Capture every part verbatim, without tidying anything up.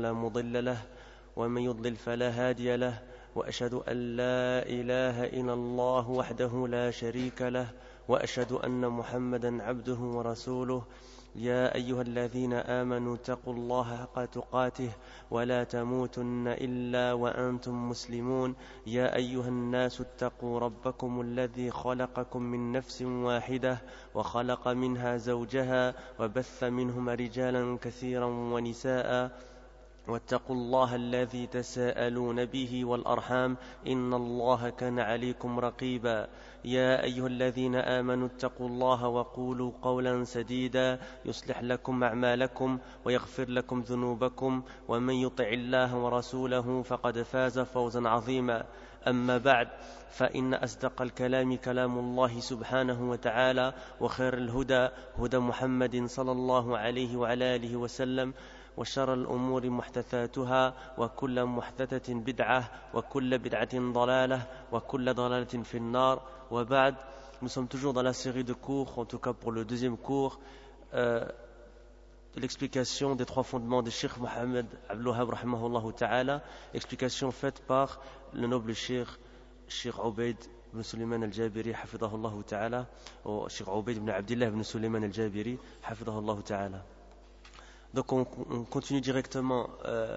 لا مضل له ومن يضلل فلا هادي له وأشهد أن لا إله إلا الله وحده لا شريك له وأشهد أن محمدا عبده ورسوله يا أيها الذين آمنوا اتقوا الله حق تقاته ولا تموتن إلا وأنتم مسلمون يا أيها الناس اتقوا ربكم الذي خلقكم من نفس واحدة وخلق منها زوجها وبث منهما رجالا كثيرا ونساء واتقوا الله الذي تساءلون به والأرحام إن الله كان عليكم رقيبا يا أيها الذين آمنوا اتقوا الله وقولوا قولا سديدا يصلح لكم أعمالكم ويغفر لكم ذنوبكم ومن يطع الله ورسوله فقد فاز فوزا عظيما أما بعد فإن أصدق الكلام كلام الله سبحانه وتعالى وخير الهدى هدى محمد صلى الله عليه وعلى آله وسلم وشر الأمور محدثاتها وكل محدثة بدعة وكل بدعة ضلالة وكل ضلالة في النار وبعد. Nous sommes toujours dans la série de cours, en tout cas pour le deuxième cours, euh, de l'explication des trois fondements de Cheikh Mohammed Abdul Wahhab rahimahullah ta'ala, explication faite par le noble Cheikh Cheikh Ubayd ibn Sulayman al-Jabiri hafidahullah ta'ala, ou Cheikh Ubayd ibn Abdullah ibn Sulayman al-Jabiri hafidahullah ta'ala. Donc on, on continue directement euh,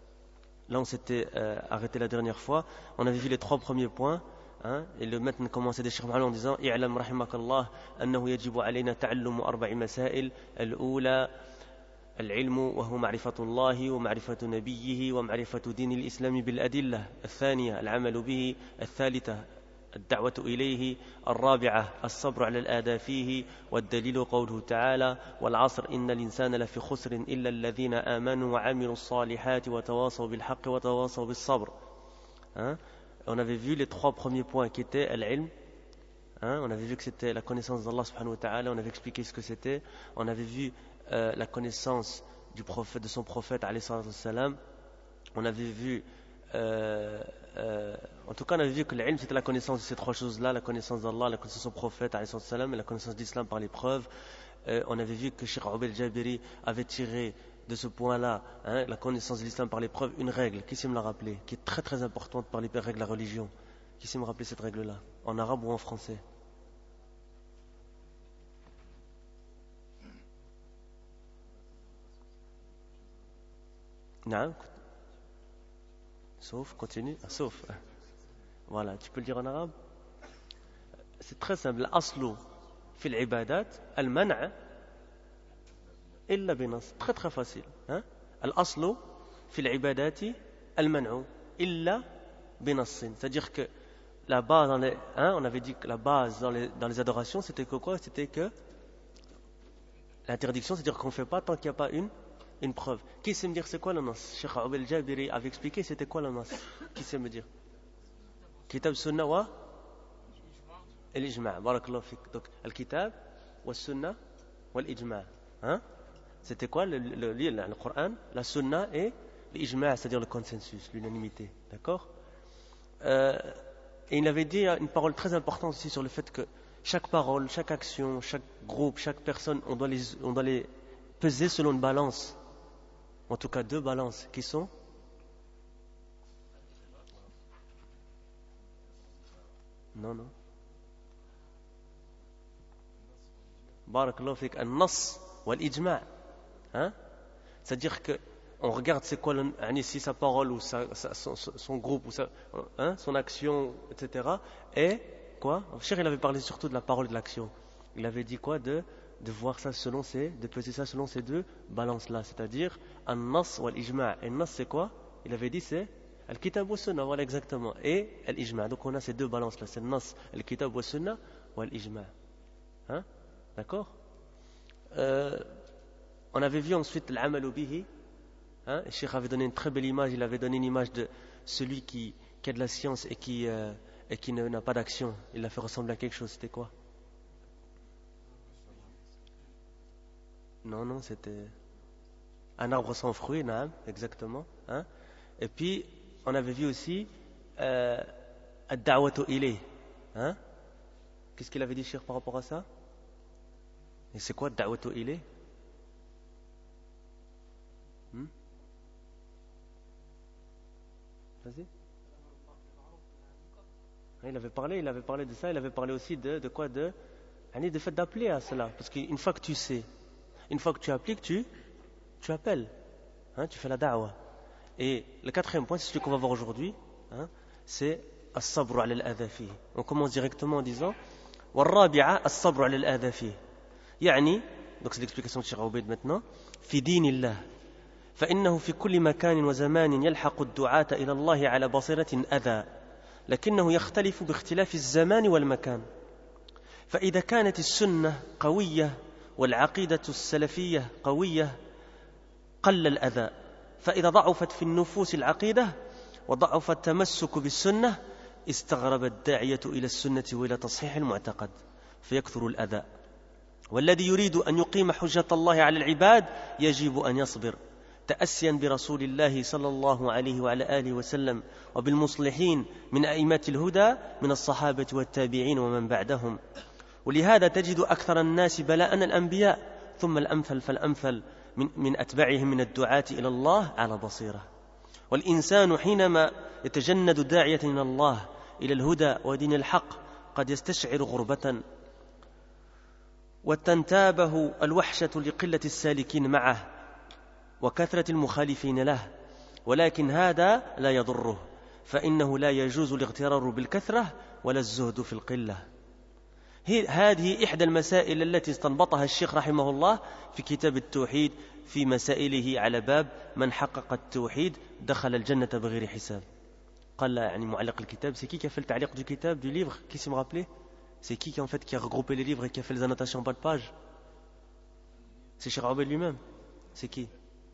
là on s'était euh, arrêté la dernière fois. On avait vu les trois premiers points, hein, et le maître commençait des Cheikh Mohammed en disant i'lam rahimakallah annahu yajibu alayna ta'allumu arba'i masail al-ula العلم وهو معرفة الله ومعرفة نبيه ومعرفة دين الإسلام بالأدلة الثانية العمل به الثالثة الدعوة إليه الرابعة الصبر على الآذى فيه والدليل قوله تعالى والعصر إن الإنسان لفي خسر إلا الذين آمنوا وعملوا الصالحات وتواصوا بالحق وتواصوا بالصبر. Hein? On avait vu les trois premiers points qui étaient al-ilm. Hein? On avait vu que c'était la connaissance d'Allah subhanahu wa ta'ala. On avait expliqué ce que c'était. On avait vu euh, la connaissance du prophète, de son prophète alayhi salatu wassalam. On avait vu euh, Euh, en tout cas, on avait vu que l'ilm c'était la connaissance de ces trois choses-là, la connaissance d'Allah, la connaissance de son prophète, alayhi salam, et la connaissance d'Islam par l'épreuve. Euh, on avait vu que Cheikh Ubayd al-Jabiri avait tiré de ce point-là, hein, la connaissance de l'Islam par l'épreuve, une règle, qui sait me la rappeler, qui est très très importante par les règles de la religion. Qui sait me rappeler cette règle-là, en arabe ou en français? Non. Sauf, continue, ah, sauf. Voilà, tu peux le dire en arabe? C'est très simple. L'aslu fi l'ibadat, al-man'a illa binas. Très très facile. Hein? L'aslu fi l'ibadati, al-man'u illa binas. C'est-à-dire que la base, dans les, hein, on avait dit que la base dans les, dans les adorations, c'était que quoi? C'était que l'interdiction, c'est-à-dire qu'on ne fait pas tant qu'il n'y a pas une, une preuve. Qui sait me dire c'est quoi le nas? Cheikh Ubayd al-Jabiri avait expliqué c'était quoi le nas. Qui sait me dire? Kitab Sunnah wa l'ijma'. Barakallahu fik. Donc, al-kitab wa Sunnah wa l'ijma'. Hein? C'était quoi le, le, le, le Coran, la Sunnah et l'ijma', c'est-à-dire le consensus, l'unanimité. D'accord? euh, Et il avait dit une parole très importante aussi sur le fait que chaque parole, chaque action, chaque groupe, chaque personne, on doit les, on doit les peser selon une balance. En tout cas, deux balances qui sont non, non. Barakallahu fik, an-nas wal-ijma'. Hein? C'est-à-dire que on regarde c'est quoi le, si sa parole ou sa, sa, son, son groupe ou sa, hein, son action, et cetera. Et quoi? Cheikh, il avait parlé surtout de la parole et de l'action. Il avait dit quoi? De, de voir ça selon ces, de peser ça selon ces deux balances-là. C'est-à-dire an-nas wal-ijma'. Et an-nas c'est quoi? Il avait dit c'est al-kitab wa sunnah, voilà exactement. Et al-ijma'. Donc on a ces deux balances-là. C'est an-nas, al-kitab wa sunnah ou al-ijma'. Hein? D'accord? euh, On avait vu ensuite l'amalu bihi. Hein? Le Cheikh avait donné une très belle image. Il avait donné une image de celui qui, qui a de la science et qui, euh, et qui ne, n'a pas d'action. Il l'a fait ressembler à quelque chose. C'était quoi? Non, non, c'était un arbre sans fruits, naam, exactement. Hein? Et puis, on avait vu aussi euh, ad-da'watu ilayh. Hein? Qu'est-ce qu'il avait dit, Cheikh, par rapport à ça? Et c'est quoi ad-da'watu ilayh? Hmm? Vas-y. Il avait parlé, il avait parlé de ça, il avait parlé aussi de, de quoi de, de fait d'appeler à cela. Parce qu'une fois que tu sais, une fois que tu appliques, tu, tu appelles. Hein, tu fais la da'wa. Et le quatrième point, c'est celui qu'on va voir aujourd'hui, hein, c'est as-sabru ala al-adha fihi. On commence directement en disant والرابعة الصبر على الأذى فيه. يعني, donc c'est l'explication de Cheikh Aoubed maintenant, في دين الله فإنه في كل مكان وزمان يلحق الدعاة إلى الله على بصيرة أذى لكنه يختلف باختلاف الزمان والمكان. فإذا كانت السنة قوية والعقيدة السلفية قوية قل الأذى. فإذا ضعفت في النفوس العقيدة وضعف التمسك بالسنة استغرب الداعية إلى السنة وإلى تصحيح المعتقد فيكثر الأذى. والذي يريد أن يقيم حجة الله على العباد يجب أن يصبر تأسيا برسول الله صلى الله عليه وعلى آله وسلم وبالمصلحين من أئمة الهدى من الصحابة والتابعين ومن بعدهم. ولهذا تجد أكثر الناس بلاء الأنبياء ثم الأمثل فالأمثل من, من أتباعهم من الدعاة إلى الله على بصيرة. والإنسان حينما يتجند داعية من الله إلى الهدى ودين الحق قد يستشعر غربة وتنتابه الوحشة لقلة السالكين معه وكثرة المخالفين له. ولكن هذا لا يضره فإنه لا يجوز الاغترار بالكثرة ولا الزهد في القلة. هذه إحدى المسائل التي استنبطها الشيخ رحمه الله في كتاب التوحيد في مسائله على باب من حقق التوحيد دخل الجنة بغير حساب. قال يعني معلق الكتاب, c'est qui qui a fait le تعليق du kitab, du livre, qui s'y me rappelait? C'est qui qui en fait qui a regroupé les livres et qui a fait les annotations en bas de page? C'est Cheikh Aoubed lui-même. C'est qui?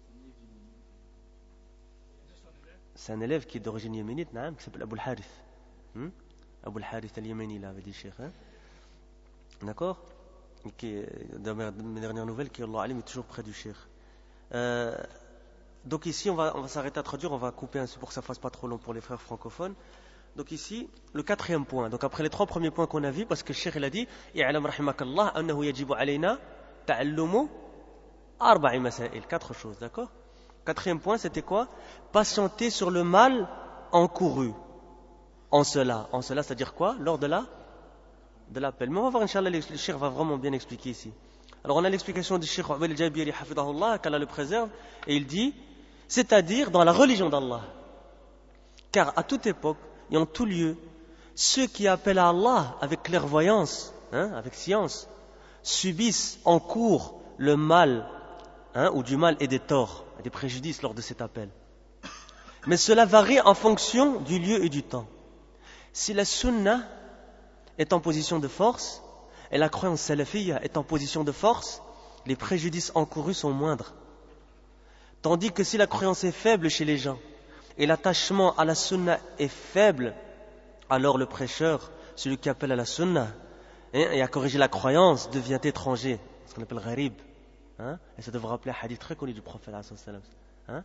C'est un élève qui est d'origine yéménite, naam, qui s'appelle Abou al-Harith. Hmm? Abou al-Harith al-Yéméni, là, avait dit Cheikh. Hein? D'accord? Qui, dans mes dernières nouvelles, qui, Allah alim, est toujours près du Cheikh. Euh, donc ici, on va, on va s'arrêter à traduire, on va couper un peu pour que ça ne fasse pas trop long pour les frères francophones. Donc ici, le quatrième point. Donc après les trois premiers points qu'on a vus, parce que le Cheikh il a dit i'lam rahimakallah annahu yajibu alayna ta'allumu arba'i masail, quatre choses, d'accord? Quatrième point, c'était quoi? Patienter sur le mal encouru. En cela, en cela, c'est-à-dire quoi? Lors de la de l'appel. Mais on va voir, Inch'Allah, le Cheikh va vraiment bien expliquer ici. Alors on a l'explication du Cheikh Aoubed al-Jabiri hafidahullah, qu'Allah le préserve, et il dit, c'est-à-dire dans la religion d'Allah. Car à toute époque et en tout lieu, ceux qui appellent à Allah avec clairvoyance, hein, avec science, subissent en cours le mal, hein, ou du mal et des torts, et des préjudices lors de cet appel. Mais cela varie en fonction du lieu et du temps. Si la sunna est en position de force et la croyance salafiyya est en position de force, les préjudices encourus sont moindres. Tandis que si la croyance est faible chez les gens et l'attachement à la sunna est faible, alors le prêcheur, celui qui appelle à la sunna et à corriger la croyance, devient étranger, ce qu'on appelle gharib. Hein? Et ça devrait rappeler un hadith très connu du prophète. Hein?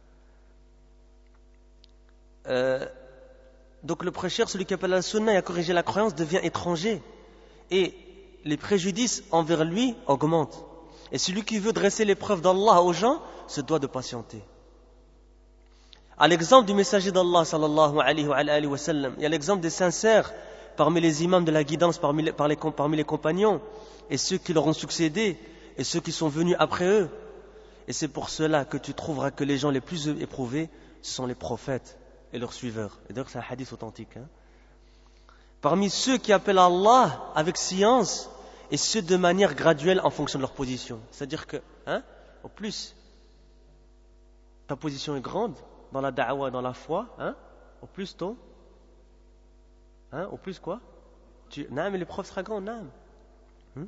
Euh, donc le prêcheur, celui qui appelle à la sunna et à corriger la croyance, devient étranger. Et les préjudices envers lui augmentent. Et celui qui veut dresser l'épreuve d'Allah aux gens se doit de patienter. À l'exemple du messager d'Allah sallallahu alayhi wa, alayhi wa sallam, il y a l'exemple des sincères parmi les imams de la guidance, parmi les, parmi les, parmi les compagnons, et ceux qui leur ont succédé, et ceux qui sont venus après eux. Et c'est pour cela que tu trouveras que les gens les plus éprouvés, ce sont les prophètes et leurs suiveurs. Et d'ailleurs c'est un hadith authentique. Hein. Parmi ceux qui appellent Allah avec science, et ceux de manière graduelle en fonction de leur position. C'est-à-dire que, hein, au plus ta position est grande, dans la da'wa, dans la foi, hein, au plus ton, hein, au plus quoi tu, non, mais l'épreuve sera grande, non. Hmm?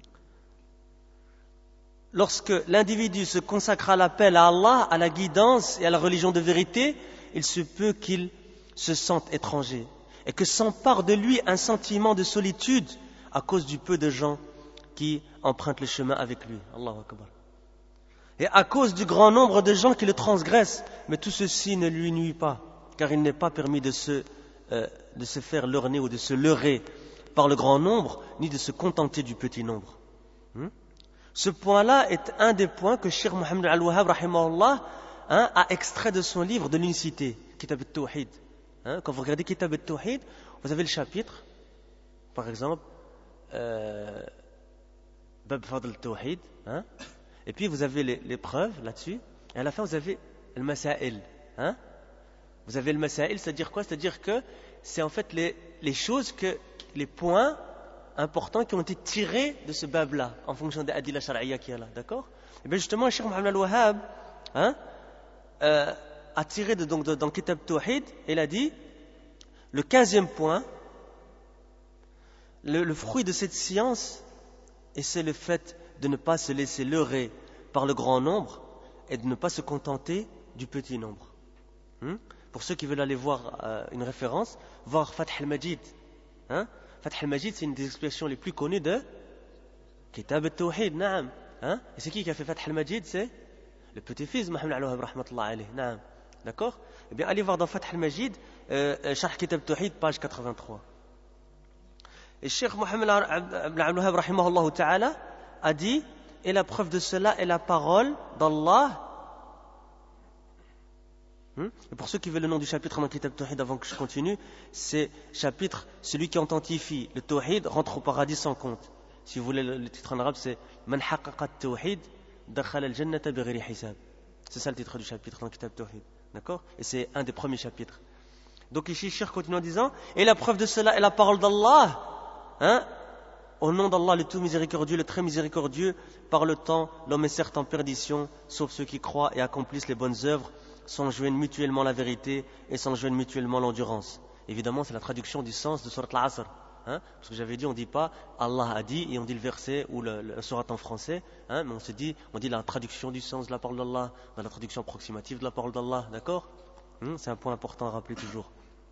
Lorsque l'individu se consacre à l'appel à Allah, à la guidance et à la religion de vérité, il se peut qu'il se sente étranger et que s'empare de lui un sentiment de solitude à cause du peu de gens qui empruntent le chemin avec lui. Allahu Akbar. Et à cause du grand nombre de gens qui le transgressent, mais tout ceci ne lui nuit pas, car il n'est pas permis de se, euh, de se faire leurrer ou de se leurrer par le grand nombre, ni de se contenter du petit nombre. Hmm? Ce point-là est un des points que Cheikh Mohammed al-Wahhab rahimahullah, hein, a extrait de son livre de l'unicité, Kitab al-Tawhid. Hein, quand vous regardez Kitab al-Tawhid, vous avez le chapitre, par exemple, euh, Bab Fadl al-Tawhid, hein, et puis vous avez les, les preuves là-dessus, et à la fin vous avez le Masail. Hein. Vous avez le Masail, c'est-à-dire quoi? C'est-à-dire que c'est en fait les, les choses, que, les points importants qui ont été tirés de ce bab-là, en fonction des adila shar'iyya qu'il y a là, d'accord? Et bien justement, Cheikh Mohammed al-Wahhab, hein, euh, a tiré de, donc, de, dans le Kitab Tawhid, il a dit, le quinzième point, le, le fruit de cette science, et c'est le fait de ne pas se laisser leurrer par le grand nombre, et de ne pas se contenter du petit nombre. Hmm? Pour ceux qui veulent aller voir euh, une référence, voir Fath al-Majid. Hein? Fath al-Majid, c'est une des expressions les plus connues de Kitab al-Tawhid, naam. Hein? Et c'est qui qui a fait Fath al-Majid? C'est le petit-fils de Mohammed al-Wahhab, rahmatullah alayh. Naam. D'accord? Eh bien, allez voir dans Fath al-Majid, euh, Sharh Kitab al-Tawhid, page quatre-vingt-trois. Et Cheikh Mohammed al-Wahhab, rahimahullah ta'ala, a dit, et la preuve de cela est la parole d'Allah. Et pour ceux qui veulent le nom du chapitre dans le Kitab Tawhid, avant que je continue, c'est chapitre, celui qui authentifie le Tawhid rentre au paradis sans compte. Si vous voulez le, le titre en arabe, c'est Man haqqaqa at-Tawhid dakhala al-jannata bighayri hisab. C'est ça le titre du chapitre dans le Kitab Tawhid. D'accord? Et c'est un des premiers chapitres. Donc ici, Cheikh continue en disant, et la preuve de cela est la parole d'Allah. Hein? Au nom d'Allah, le tout miséricordieux, le très miséricordieux, par le temps, l'homme est certes en perdition, sauf ceux qui croient et accomplissent les bonnes œuvres, s'enjoignent mutuellement la vérité et s'enjoignent mutuellement l'endurance. Évidemment, c'est la traduction du sens de Surat al-Asr. Hein? Parce que j'avais dit, on ne dit pas Allah a dit et on dit le verset ou le, le Surat en français, hein? Mais on se dit, on dit la traduction du sens de la parole d'Allah, dans la traduction approximative de la parole d'Allah, d'accord? Hum, c'est un point important à rappeler toujours.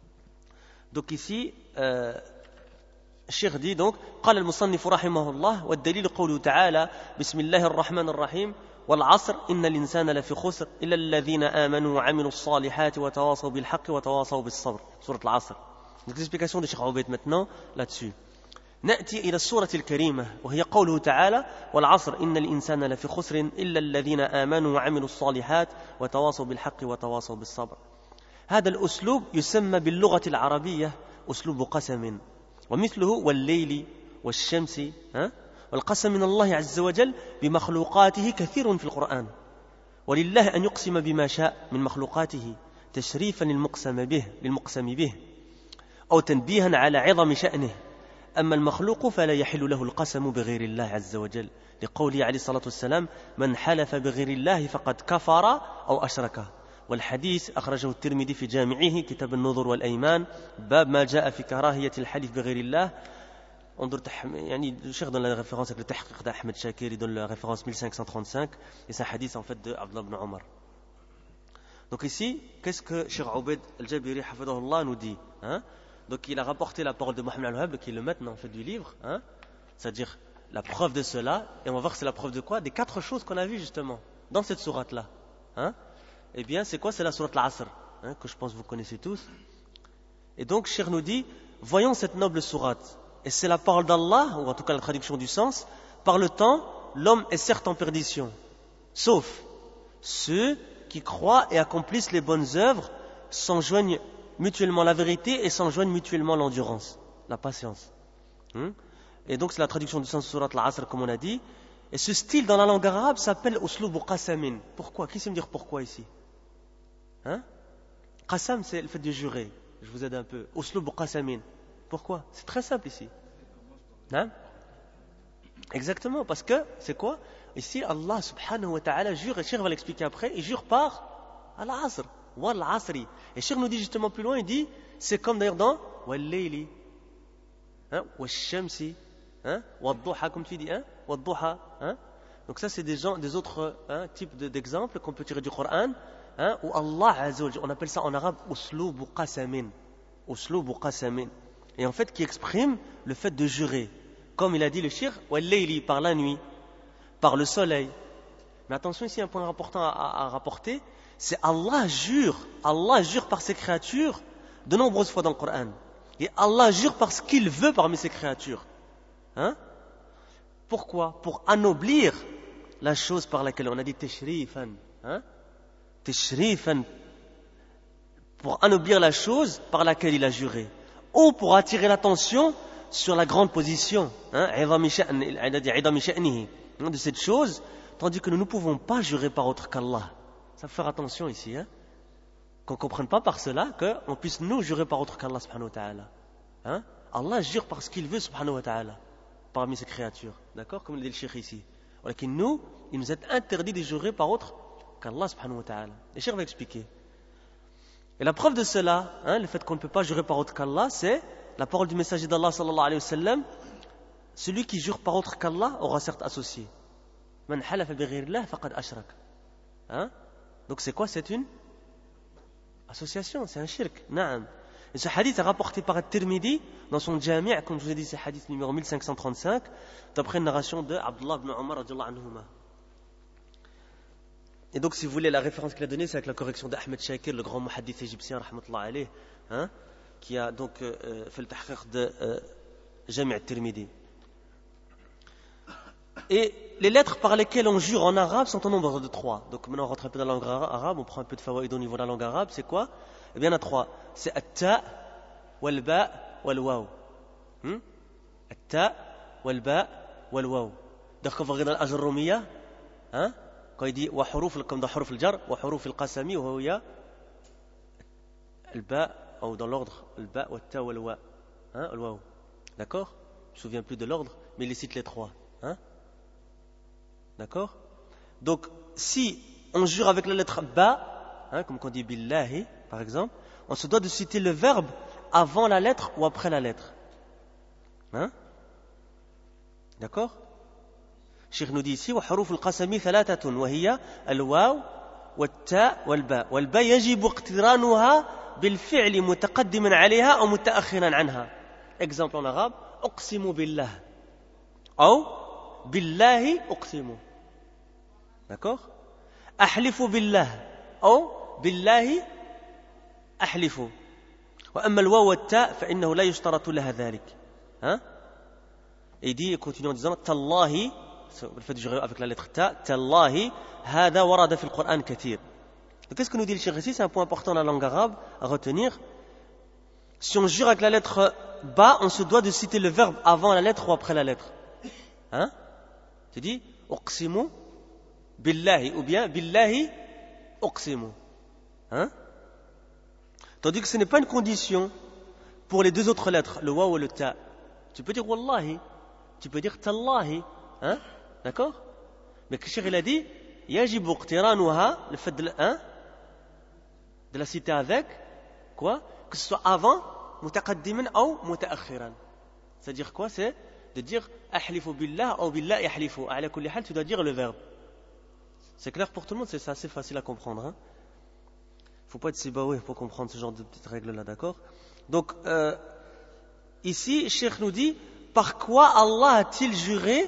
Donc ici, euh, الشيخ دي donc قال المصنف رحمه الله والدليل قوله تعالى بسم الله الرحمن الرحيم والعصر إن الإنسان لفي خسر إلا الذين آمنوا وعملوا الصالحات وتواصوا بالحق وتواصوا بالصبر سورة العصر. Donc l'explication de Cheikh Obeid maintenant là-dessus. نأتي إلى السورة الكريمة وهي قوله تعالى والعصر إن الإنسان لفي خسر إلا الذين آمنوا وعملوا الصالحات وتواصوا بالحق وتواصوا بالصبر. هذا الأسلوب يسمى باللغة العربية أسلوب قسم ومثله والليل والشمس. ها؟ والقسم من الله عز وجل بمخلوقاته كثير في القرآن ولله أن يقسم بما شاء من مخلوقاته تشريفا للمقسم به للمقسم به أو تنبيها على عظم شأنه. أما المخلوق فلا يحل له القسم بغير الله عز وجل لقوله عليه الصلاة والسلام من حلف بغير الله فقد كفر أو أشرك. والحديث أخرجه الترمذي في جامعه كتاب النذر والأيمان باب ما جاء في كراهية الحلف بغير الله. انظر تحم... يعني le cheikh donne la référence avec le tahqiq d'Ahmed Shakir, il donne la référence mille cinq cent trente-cinq et c'est un hadith en fait de Abdullah ibn Omar. Donc ici, qu'est-ce que Cheikh Obeid al-Jabiri hafidahullah nous dit, hein? Donc il a rapporté la parole de Mohammed al-Wahhab qui est le maître en fait du livre, hein? C'est-à-dire la preuve de cela, et on va voir que c'est la preuve de quoi? Des quatre choses qu'on a vues justement dans cette sourate là, hein? Eh bien, c'est quoi? C'est la sourate al-Asr, hein, que je pense que vous connaissez tous. Et donc, Cheikh nous dit, voyons cette noble sourate. Et c'est la parole d'Allah, ou en tout cas la traduction du sens. Par le temps, l'homme est certes en perdition, sauf ceux qui croient et accomplissent les bonnes œuvres, s'enjoignent mutuellement la vérité et s'enjoignent mutuellement l'endurance, la patience. Hum? Et donc, c'est la traduction du sens de sourate al-Asr, comme on a dit. Et ce style dans la langue arabe s'appelle uslubu qasamin. Pourquoi? Qui sait me dire pourquoi ici? Hein? Qasam, c'est le fait de jurer. Je vous aide un peu. Uslubu qasamin. Pourquoi? C'est très simple ici. Hein? Exactement, parce que, c'est quoi? Ici, Allah subhanahu wa ta'ala jure, et Cheikh va l'expliquer après, il jure par al-asr, wal-asri. Et Cheikh nous dit justement plus loin, il dit, c'est comme d'ailleurs dans wal-layli, hein? Wal-shamsi, hein? Wal-duha, comme tu dis, hein? Wal-duha, hein? Donc ça, c'est des, gens, des autres hein, types de, d'exemples qu'on peut tirer du Coran, hein? Où Allah azza wa jalla, on appelle ça en arabe uslubu qasamin. Uslubu qasamin. Et en fait, qui exprime le fait de jurer. Comme il a dit le shir, wal-layli, par la nuit, par le soleil. Mais attention, ici, un point important à, à, à rapporter, c'est Allah jure, Allah jure par ses créatures de nombreuses fois dans le Coran. Et Allah jure par ce qu'il veut parmi ses créatures. Hein? Pourquoi? Pour anoblir la chose par laquelle on a dit teshrifan. Hein? Teshrifan. pour anoblir la chose par laquelle il a juré, ou pour attirer l'attention sur la grande position, hein, de cette chose, tandis que nous ne pouvons pas jurer par autre qu'Allah. Ça faut faire attention ici, hein, qu'on ne comprenne pas par cela qu'on puisse nous jurer par autre qu'Allah subhanahu wa ta'ala. Hein? Allah jure par ce qu'il veut subhanahu wa ta'ala parmi ses créatures, d'accord, comme le dit le cheikh ici. Alors que nous, il nous est interdit de jurer par autre qu'Allah subhanahu wa ta'ala. Le cheikh va expliquer. Et la preuve de cela, hein, le fait qu'on ne peut pas jurer par autre qu'Allah, c'est la parole du messager d'Allah sallallahu alayhi wa sallam: celui qui jure par autre qu'Allah aura certes associé. Man halafa bi ghayrillah faqad ashrak. Hein? Donc c'est quoi? C'est une association, c'est un shirk. Naam. Et ce hadith est rapporté par At-Tirmidhi dans son Jami', comme je vous ai dit, c'est hadith numéro mille cinq cent trente-cinq, d'après une narration de Abdullah ibn Umar radiyallahu anhuma. Et donc, si vous voulez, la référence qu'il a donnée, c'est avec la correction d'Ahmed Shakir, le grand muhaddith égyptien, rahmatullah alayh, hein, qui a donc euh, fait le tahqiq de euh, Jami' At-Tirmidhi. Et les lettres par lesquelles on jure en arabe sont au nombre de trois. Donc maintenant on rentre un peu dans la langue arabe, on prend un peu de fawaïd au niveau de la langue arabe. C'est quoi? Eh bien il y en a trois. C'est at-ta, wal-ba, wal-waw. Hmm? At-ta, wal-ba, wal-waw. Donc quand vous regardez dans l'Ajurrumiya, hein, quand il dit wa huruf, comme dans huruf al-jar, wa huruf al-qasami, wa huwa al-ba, ou dans l'ordre, al-ba, wa-ta, wal-wa. Hein, al-waw. D'accord? Je ne me souviens plus de l'ordre, mais il cite les trois. Hein? D'accord? Donc, si on jure avec la lettre ba, hein, comme on dit billahi, par exemple, on se doit de citer le verbe avant la lettre ou après la lettre. Hein? D'accord? Cheikh nous dit ici, wa huruf al-qasami thalathatun, wa hiya al-waw, wa-ta, wal-ba. Wal-ba yajibu iqtiranuha bil-fi'li mutaqaddiman alayha ou mutaakhiran anha. Exemple en arabe, uqsimu billah. Ou billahi uqsimu. D'accord? Ahlifu billah. Ou billahi ahlifu. Wa amma al-waw wa at-ta fa innahu la yushtaratu laha dhalik. Hein? Et il dit, il continue en disant tallahi, le fait de jurer avec la lettre ta, tallahi hada warada fi al-Qur'an kathir. Donc qu'est-ce que nous dit le cheikh ici? C'est un point important dans la langue arabe à retenir. Si on jure avec la lettre ba, on se doit de citer le verbe avant la lettre ou après la lettre. Hein? Tu dis uqsimu billahi ou bien billahi uqsimu. Hein? Tandis que ce n'est pas une condition pour les deux autres lettres, le waw ou le ta. Tu peux dire wallahi, tu peux dire tallahi. Hein? D'accord? Mais que Cheikh il a dit yajibu iqtiranuha, le fait de, hein? de la citer avec quoi? Que ce soit avant mutaqaddiman ou mutaakhiran. C'est-à-dire quoi? C'est de dire ahlifu billah ou billah yahlifu. Ala kulli hal, tu dois dire le verbe. C'est clair pour tout le monde, c'est assez facile à comprendre. Hein? Faut pas être sibawé pour comprendre ce genre de petites règles-là, d'accord? Donc, euh, ici, Cheikh nous dit, par quoi Allah a-t-il juré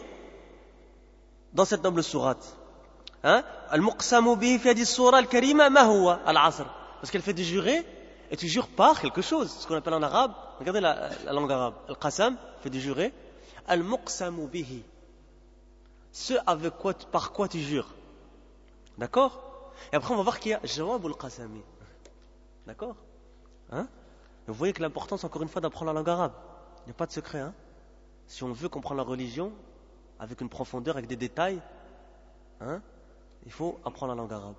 dans cette noble sourate? Hein? Al-muqsamu bihi fi hadhihi sourate al-karima ma huwa al-asr. Parce qu'elle fait de jurer, et tu jures par quelque chose, ce qu'on appelle en arabe, regardez la, la langue arabe, al-qasam fait de jurer, al-muqsamu bihi, ce avec quoi, par quoi tu jures. D'accord? Et après on va voir qu'il y a jawab al-qasami. D'accord? Hein? Vous voyez que l'importance, encore une fois, d'apprendre la langue arabe. Il n'y a pas de secret. Hein? Si on veut comprendre la religion avec une profondeur, avec des détails, hein, il faut apprendre la langue arabe.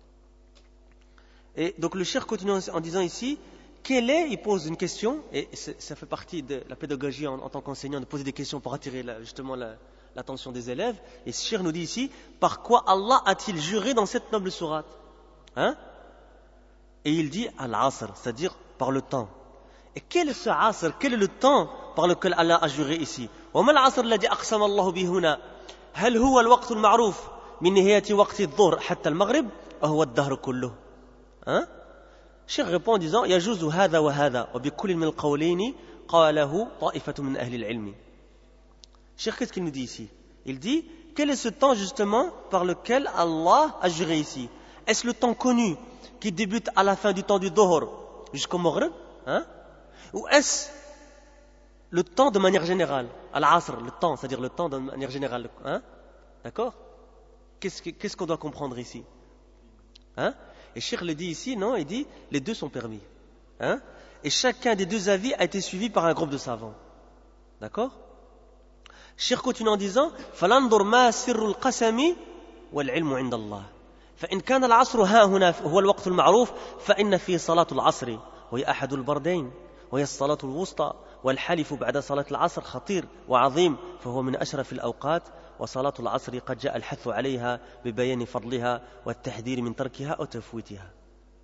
Et donc le cheikh continue en disant ici, quel est, il pose une question, et ça fait partie de la pédagogie en, en tant qu'enseignant, de poser des questions pour attirer la, justement la, l'attention des élèves. Et ce cheikh nous dit ici, par quoi Allah a-t-il juré dans cette noble sourate? Hein? Et il dit al-asr, c'est-à-dire par le temps. Et quel est ce asr? Quel est le temps par lequel Allah a juré ici? وما العصر الذي أقسم الله به هنا؟ هل هو الوقت المعروف من نهاية وقت الظهر حتى المغرب أو هو الدهر كله؟ Hein? Cheikh répond en disant يجوز هذا وهذا وبكل من القولين قاله طائفة من أهل العلم. Cheikh, qu'est-ce qu'il nous dit ici? Il dit quel est ce temps justement par lequel Allah a juré ici? Est-ce le temps connu qui débute à la fin du temps du Dhuhr jusqu'au Maghrib? Hein? Ou est-ce le temps de manière générale, al-asr, le temps, c'est-à-dire le temps de manière générale, hein? D'accord? Qu'est-ce, qu'est-ce qu'on doit comprendre ici? Hein? Et Cheikh le dit ici, non, il dit les deux sont permis. Hein? Et chacun des deux avis a été suivi par un groupe de savants. D'accord? Cheikh continue en disant فَلَنْظُرْ مَا سِرُّ الْقَسَمِ وَالْعِلْمُ عِنْدَ اللَّهِ فإن كان العصر ها هنا هو الوقت المعروف فإن فيه صلاة العصر وهي أحد البردين وهي الصلاة الوسطى والحلف بعد صلاة العصر خطير وعظيم فهو من أشرف الأوقات وصلاة العصر قد جاء الحث عليها ببيان فضلها والتحذير من تركها أو تفويتها.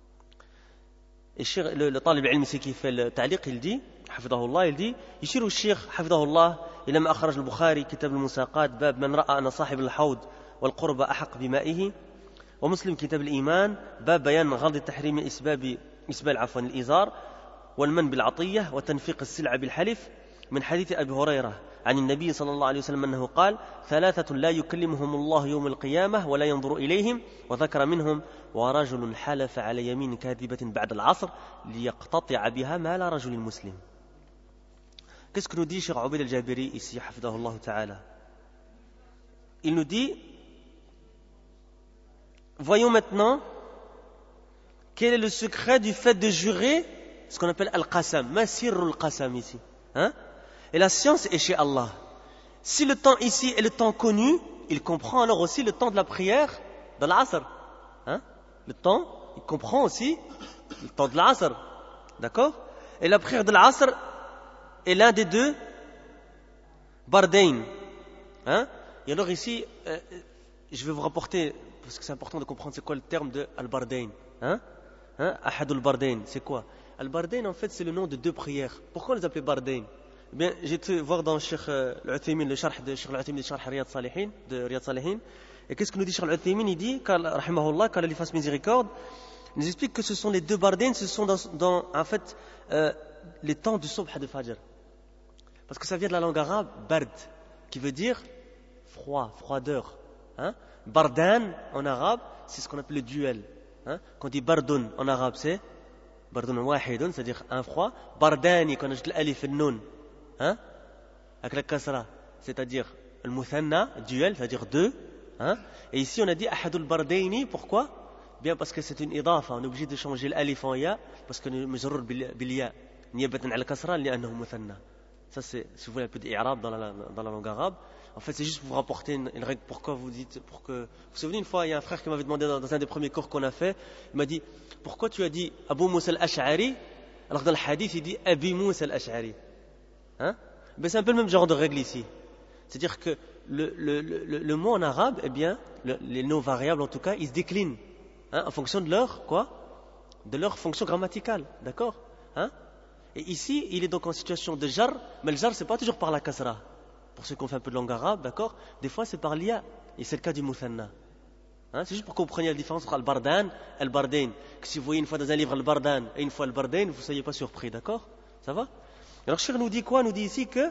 الشيخ لطالب العلم سيكي في التعليق يلدي حفظه الله يلدي يشير الشيخ حفظه الله إلى ما أخرج البخاري كتاب المساقات باب من رأى أن صاحب الحوض والقرب أحق بمائه ومسلم كتاب الإيمان باب بيان غلظ التحريم إسباب إسبال عفوا الإزار والمن بالعطية وتنفيق السلع بالحلف من حديث أبي هريرة عن النبي صلى الله عليه وسلم أنه قال ثلاثة لا يكلمهم الله يوم القيامة ولا ينظر إليهم وذكر منهم ورجل حلف على يمين كاذبة بعد العصر ليقتطع بها مال رجل مسلم. Qu'est-ce que nous dit Cheikh Ubayd al-Jabiri ici, hafidahullah ta'ala? Il nous dit, voyons maintenant quel est le secret du fait de jurer ce qu'on appelle al-qasam, ma sirru al-qasam ici. Hein? Et la science est chez Allah. Si le temps ici est le temps connu, il comprend alors aussi le temps de la prière de l'asr. Hein? Le temps, il comprend aussi le temps de l'asr. D'accord? Et la prière de l'asr est l'un des deux bardain. Hein? Et alors ici, euh, je vais vous rapporter, parce que c'est important de comprendre c'est quoi le terme de al-bardain. Hein? Hein? Ahad al-bardain, c'est quoi? Al-bardain, en fait, c'est le nom de deux prières. Pourquoi on les appelait bardain? Eh bien, j'ai été voir dans Cheikh Al-Uthaymin, le charh de Cheikh Al-Uthaymin, le charh Riyad Salihin, de Riyad Salihin. Et qu'est-ce que nous dit Cheikh Al-Uthaymin? Il dit, rahimahullah, qu'Allah lui fasse miséricorde, il nous explique que ce sont les deux bardain, ce sont dans, dans en fait, euh, les temps du subh de Fajr. Parce que ça vient de la langue arabe, bard, qui veut dire froid, froideur. Hein? Bardan, en arabe, c'est ce qu'on appelle le duel. Hein? Quand on dit bardun, en arabe, c'est bardun wahidun, c'est-à-dire un froid. Bardani, quand on ajoute l'alif et le nun, hein? Avec la kasra, c'est-à-dire le muthanna, duel, c'est-à-dire deux. Hein? Et ici, on a dit ahadul bardaini, pourquoi? Bien parce que c'est une idafa, on est obligé de changer l'alif en ya, parce que nous majrur bil ya, niyabatan ala kasra, li'annahu muthanna. Ça, c'est, si vous voulez un peu d'irab dans la, dans la langue arabe. En fait, c'est juste pour vous rapporter une, une règle. Pourquoi vous dites, pour que, vous vous souvenez, une fois, il y a un frère qui m'avait demandé dans, dans un des premiers cours qu'on a fait, il m'a dit, pourquoi tu as dit Abu Moussa al-Ash'ari, alors que dans le hadith, il dit Abi Moussa al-Ash'ari. Hein? Ben, c'est un peu le même genre de règle ici. C'est-à-dire que le, le, le, le mot en arabe, eh bien, le, les noms variables en tout cas, ils se déclinent, hein, en fonction de leur, quoi? De leur fonction grammaticale. D'accord? Hein? Et ici, il est donc en situation de jar, mais le jar, c'est pas toujours par la kasra. Pour ceux qui ont fait un peu de langue arabe, d'accord? Des fois, c'est par l'ia, et c'est le cas du muthanna. Hein? C'est juste pour que vous preniez la différence entre al-bardan et al-bardain. Que si vous voyez une fois dans un livre al-bardan et une fois al-bardain, vous ne soyez pas surpris, d'accord? Ça va? Alors, Cheikh nous dit quoi? Nous dit ici que,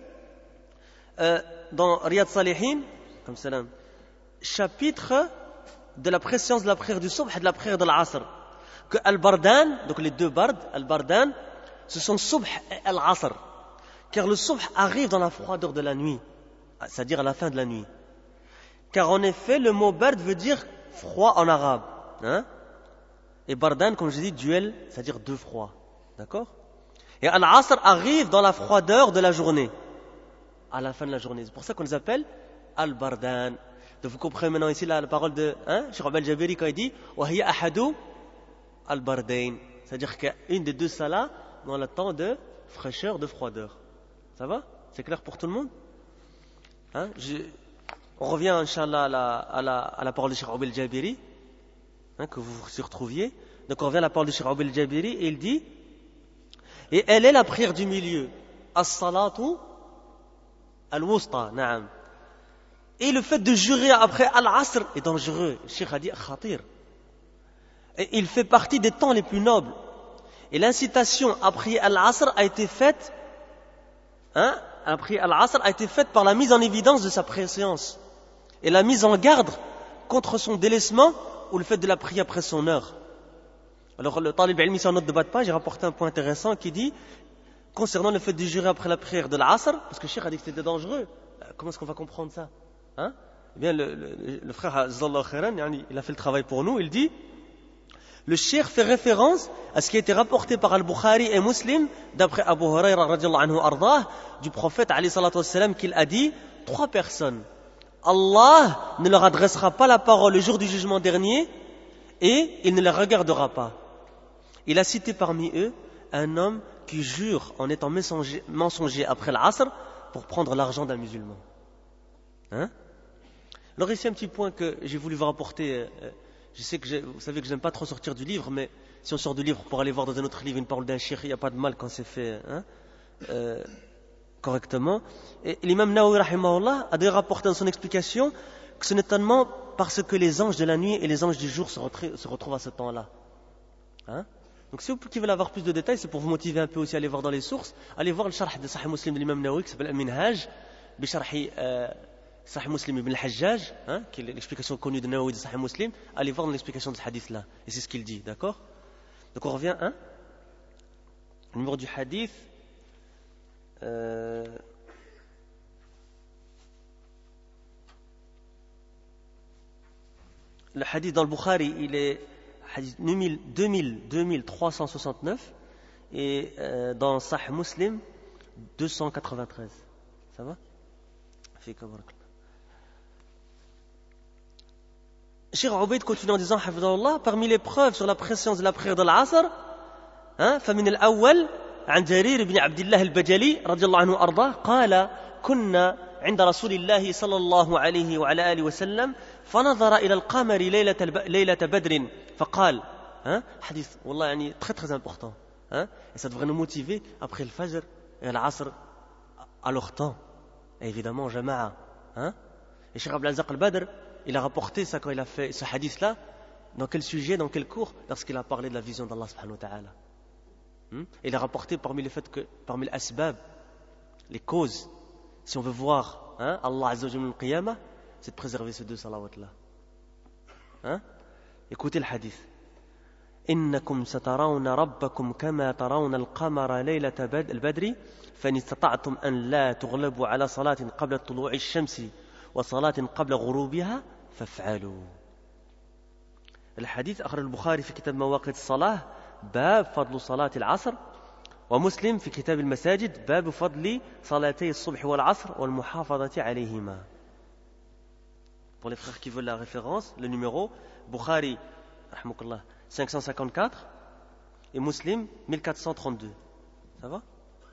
euh, dans Riyad Salihin, comme salam, chapitre de la préscience de la prière du subh et de la prière de l'asr, que al-bardan, donc les deux bardes, al-bardan, ce sont subh et al-asr. Car le subh arrive dans la froideur de la nuit, c'est-à-dire à la fin de la nuit. Car en effet, le mot bard veut dire froid en arabe. Hein? Et bardan, comme je dis, duel, c'est-à-dire deux froids. D'accord? Et al-asr arrive dans la froideur de la journée, à la fin de la journée. C'est pour ça qu'on les appelle al-bardan. Donc vous comprenez maintenant ici la, la parole de hein, Cheikh Ubayd al-Jabiri quand il dit wa hiya ahadu al-bardain. C'est-à-dire qu'une des deux salats dans le temps de fraîcheur, de froideur. Ça va? C'est clair pour tout le monde? Hein? Je... On revient, Inch'Allah, à la, à la, à la parole de Cheikh Ubayd al-Jabiri, hein, que vous vous retrouviez. Donc on revient à la parole de Cheikh Ubayd al-Jabiri et il dit, et elle est la prière du milieu. As-salatu al-wusta, na'am. Et le fait de jurer après al-asr est dangereux. Le Cheikh a dit khatir. Et il fait partie des temps les plus nobles. Et l'incitation à prier al-asr a été faite, hein, à prier al-asr a été faite par la mise en évidence de sa préscience et la mise en garde contre son délaissement ou le fait de la prier après son heure. Alors le talib ilmi sur notre débat de page, j'ai rapporté un point intéressant qui dit concernant le fait de jurer après la prière de l'asr, parce que le cheikh a dit que c'était dangereux. Comment est-ce qu'on va comprendre ça? Hein? Eh bien, le, le, le frère Azzallahu khairan, il a fait le travail pour nous. Il dit Le cheikh fait référence à ce qui a été rapporté par Al-Bukhari et Muslim, d'après Abu Huraira radiallahu anhu ardah, du prophète alayhi salatu wassalam, qu'il a dit, trois personnes. Allah ne leur adressera pas la parole le jour du jugement dernier et il ne les regardera pas. Il a cité parmi eux un homme qui jure en étant mensonger, mensonger après l'Asr pour prendre l'argent d'un musulman. Hein? Alors ici un petit point que j'ai voulu vous rapporter. Euh, je sais que vous savez que je n'aime pas trop sortir du livre, mais si on sort du livre pour aller voir dans un autre livre une parole d'un cheikh, il n'y a pas de mal quand c'est fait hein, euh, correctement. Et l'imam Nawawi rahimahullah a d'ailleurs rapporté dans son explication que ce n'est tellement parce que les anges de la nuit et les anges du jour se, retrouvent, se retrouvent à ce temps-là. Hein? Donc si vous qui veulent avoir plus de détails, c'est pour vous motiver un peu aussi à aller voir dans les sources, allez voir le sharh de Sahih Muslim de l'imam Nawawi qui s'appelle Al-Minhaj, bi sharhi euh, Sahih Muslim ibn al-Hajjaj, hein, qui est l'explication connue de Nawawi de Sahih Muslim, allez voir dans l'explication de ce hadith-là. Et c'est ce qu'il dit, d'accord? Donc on revient, hein? Le numéro du hadith. Euh, le hadith dans le Bukhari, il est hadith deux mille trois cent soixante-neuf et euh, dans Sahih Muslim deux cent quatre-vingt-treize. Ça va? Cheikh Ubayd continue en disant Hafidahullah, parmi les preuves sur la préscience de la prière de l'Asr, hein, فمن الأول عن جرير بن عبد الله البجلي رضي الله عنه أرضاه قال كنا عند رسول الله صلى الله عليه وعلى آله وسلم فنظر إلى القمر ليلة ليلة بدر فقال hein, hadith والله يعني très très important hein, et ça devrait nous motiver après le Fajr et l'Asr à leur temps et évidemment jama'a hein. Et Cheikh Abdel Razak al-Badr il a rapporté ça quand il a fait ce hadith là dans quel sujet, dans quel cours, lorsqu'il a parlé de la vision d'Allah subhanahu wa ta'ala. Hmm? Il a rapporté parmi les faits que parmi les asbab, les causes, si on veut voir hein, Allah azza wa jalla al-qiyamah, c'est de préserver ces deux salawat là. Hein? Écoutez le hadith. إنكم سترون ربكم كما ترون القمر ليلة البدر فإن استطعتم أن لا تغلبوا على صلاة قبل طلوع الشمس وصلاة قبل غروبها فافعلوا. الحديث أخرج البخاري في كتاب مواقيت الصلاة باب فضل صلاة العصر ومسلم في كتاب المساجد باب فضل صلاتي الصبح والعصر والمحافظة عليهما. Pour les frères qui veulent la référence, le numéro Bukhari rahmoukallah cinq cent cinquante-quatre et Muslim mille quatre cent trente-deux. Ça va?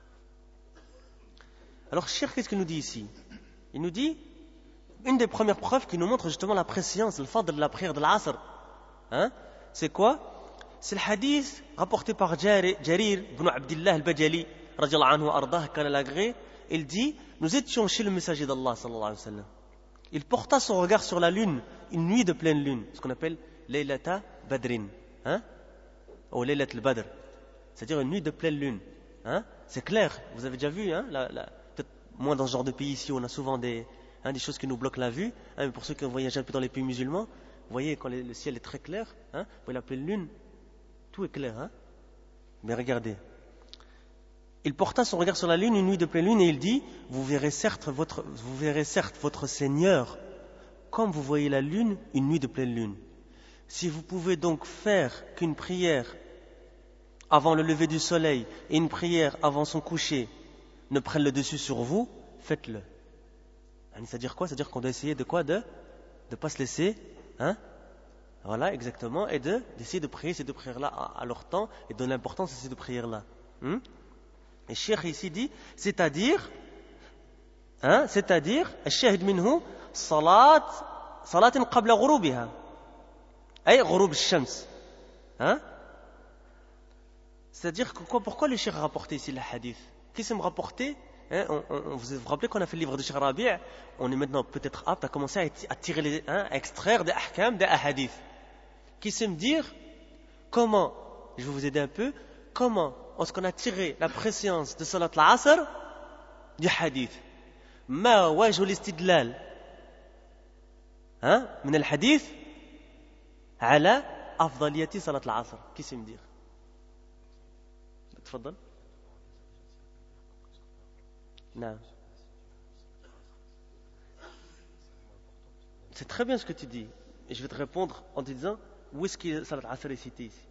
Alors Cheikh, qu'est-ce qu'il nous dit ici? Il nous dit une des premières preuves qui nous montre justement la préscience, le fadl de la prière de l'Asr. Hein? C'est quoi? C'est le hadith rapporté par Jarir ibn Abdillah al-Bajali radiallahu anhu ardah kana l'agré. Il dit, nous étions chez le messager d'Allah sallallahu alayhi wa sallam. Il porta son regard sur la lune, une nuit de pleine lune, ce qu'on appelle Laylata Badrin, hein? Ou Laylat al-Badr, c'est-à-dire une nuit de pleine lune. Hein? C'est clair, vous avez déjà vu, hein? la, la, peut-être moins dans ce genre de pays ici, on a souvent des, hein, des choses qui nous bloquent la vue. Hein, mais pour ceux qui ont voyagé un peu dans les pays musulmans, vous voyez quand le ciel est très clair, hein, vous voyez la pleine lune, tout est clair. Hein? Mais regardez, il porta son regard sur la lune une nuit de pleine lune et il dit, vous verrez certes votre, vous verrez certes votre Seigneur comme vous voyez la lune une nuit de pleine lune. Si vous pouvez donc faire qu'une prière avant le lever du soleil et une prière avant son coucher ne prennent le dessus sur vous, faites-le. C'est-à-dire quoi? C'est-à-dire qu'on doit essayer de quoi? De ne pas se laisser, hein? Voilà, exactement, et de, d'essayer de prier ces deux prières-là à, à leur temps et de donner l'importance à ces deux prières-là. Hum? Et Cheikh ici dit, c'est-à-dire, hein, c'est-à-dire, الشاهد منه صلاة صلاة قبل غروبها أي غروب الشمس. Hein? C'est-à-dire que quoi, pourquoi le Cheikh a rapporté ici le hadith? Qu'est-ce qu'il me rapporté? Hein, on, on, vous vous rappelez qu'on a fait le livre de Cheikh Rabi', on est maintenant peut-être apte à commencer à, à tirer les, hein, à extraire des ahkam, des ahadith. Qui sait me dire comment, je vais vous aider un peu, comment est-ce qu'on a tiré la préscience de Salat al-Asr du hadith? Ma wajhu l'istidlal hein, من الحديث على أفضلية صلاة العصر. Qui sait me dire? تفضل. Non. C'est très bien ce que tu dis. Et je vais te répondre en te disant, où est-ce que Salat al-Asr est cité ici?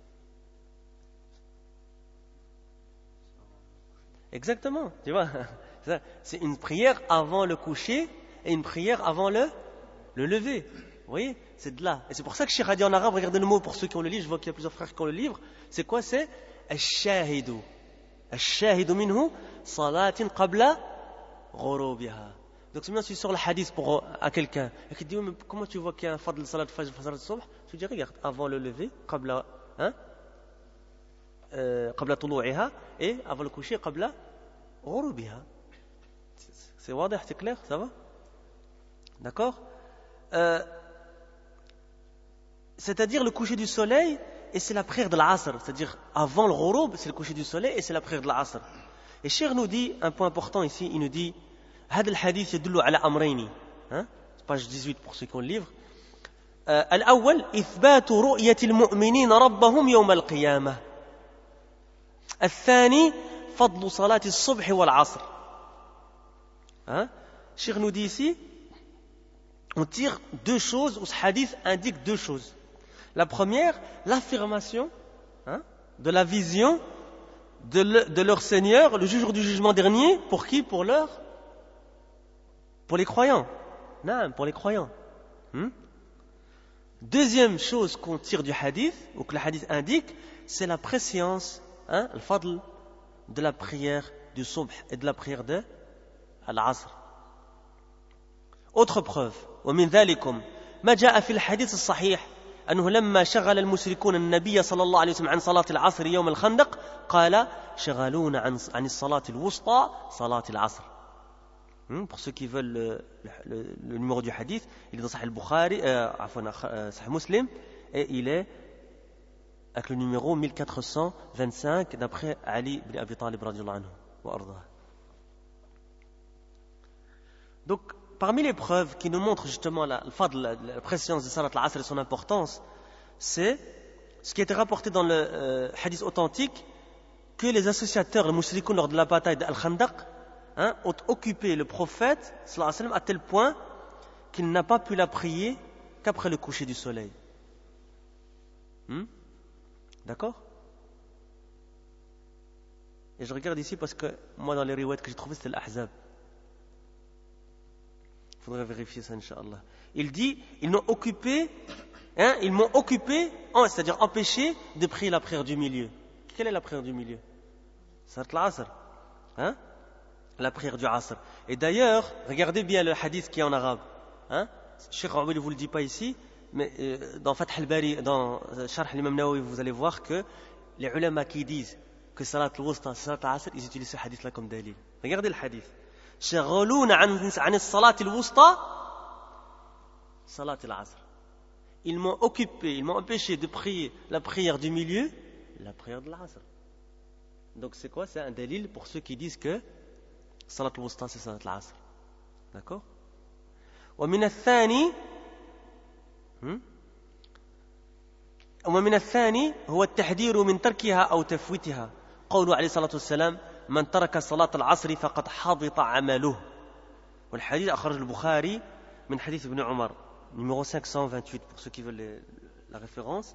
Exactement, tu vois. C'est une prière avant le coucher et une prière avant le, le lever. Vous voyez, c'est de là. Et c'est pour ça que Cheikh a dit en arabe, regardez le mot pour ceux qui ont le livre, je vois qu'il y a plusieurs frères qui ont le livre. C'est quoi? C'est Ash-Shahidu. Ash-Shahidu minhu salatin qabla ghurubiha. Donc si je suis sur le hadith pour, à quelqu'un et qui dit mais comment tu vois qu'il y a un fadl salat fajr salat subh, je dis regarde avant le lever qabla hein euh, qabla tulu'iha et avant le coucher qabla ghurubiha. C'est wadih, c'est clair, ça va? D'accord? euh, c'est-à-dire le coucher du soleil et c'est la prière de l'Asr, c'est-à-dire avant le ghurub c'est le coucher du soleil et c'est la prière de l'Asr. Et Cheikh nous dit un point important ici, il nous dit هذا الحديث يدل على أمرين hein? page dix-huit pour ceux qui ont le livre. euh, الأول إثبات رؤية المؤمنين ربهم يوم القيامة. الثاني فضل صلاة الصبح والعصر. hein? Cheikh nous dit ici on tire deux choses, ou ce hadith indique deux choses. La première, l'affirmation hein, de la vision de, le, de leur Seigneur le jour du jugement dernier. Pour qui? Pour leur Pour les croyants. Non, pour les croyants. Hmm? Deuxième chose qu'on tire du hadith, ou que le hadith indique, c'est la préscience, hein, le fadl, de la prière du subh et de la prière de al-asr. Autre preuve, ومن ذلكم ما جاء في الحديث الصحيح أنه لما شغل المشركون النبي صلى الله عليه وسلم عن صلاة العصر يوم الخندق قال شغلون عن عن الصلاة الوسطى صلاة العصر. Pour ceux qui veulent le, le, le numéro du hadith, il est dans Sahih al-Bukhari, euh, euh, Sahih Muslim, et il est avec le numéro mille quatre cent vingt-cinq d'après Ali ibn Abi Talib radiyallahu anhu wa ardah. Donc, parmi les preuves qui nous montrent justement la, la, la préscience de Salat al-Asr et son importance, c'est ce qui a été rapporté dans le euh, hadith authentique que les associateurs, les mushrikoun lors de la bataille d'Al-Khandaq, hein, ont occupé le prophète sallallahu alayhi wa sallam à tel point qu'il n'a pas pu la prier qu'après le coucher du soleil. Hmm? D'accord? Et je regarde ici parce que moi dans les riwayat que j'ai trouvé c'était l'Ahzab. Il faudrait vérifier ça, Inch'Allah. Il dit, ils m'ont occupé, hein, ils m'ont occupé, c'est-à-dire empêché de prier la prière du milieu. Quelle est la prière du milieu? Salat al-Asr. Hein? La prière du Asr. Et d'ailleurs, regardez bien le hadith qui est en arabe. Hein? Cheikh Aoubel ne vous le dit pas ici, mais euh, dans Fath al-Bari, dans euh, Sharh l'Imam Nawawi, vous allez voir que les ulama qui disent que Salat al-Wusta, Salat al-Asr, ils utilisent ce hadith-là comme dalil. Regardez le hadith. شغلون عن عن الصلاة الوسطى صلاة العصر. Ils m'ont occupé, ils m'ont empêché de prier la prière du milieu, la prière de l'Asr. Donc c'est quoi? C'est un dalil pour ceux qui disent que Salat al-Wusta c'est Salat al-Asr. D'accord? ومن الثاني ومن الثاني هو التحذير من تركها أو تفويتها. قوله عليه الصلاة والسلام من ترك صلاة العصر فقد حبط عمله. والحديث أخرج البخاري من حديث ابن عمر numéro cinq cent vingt-huit pour ceux qui veulent la référence.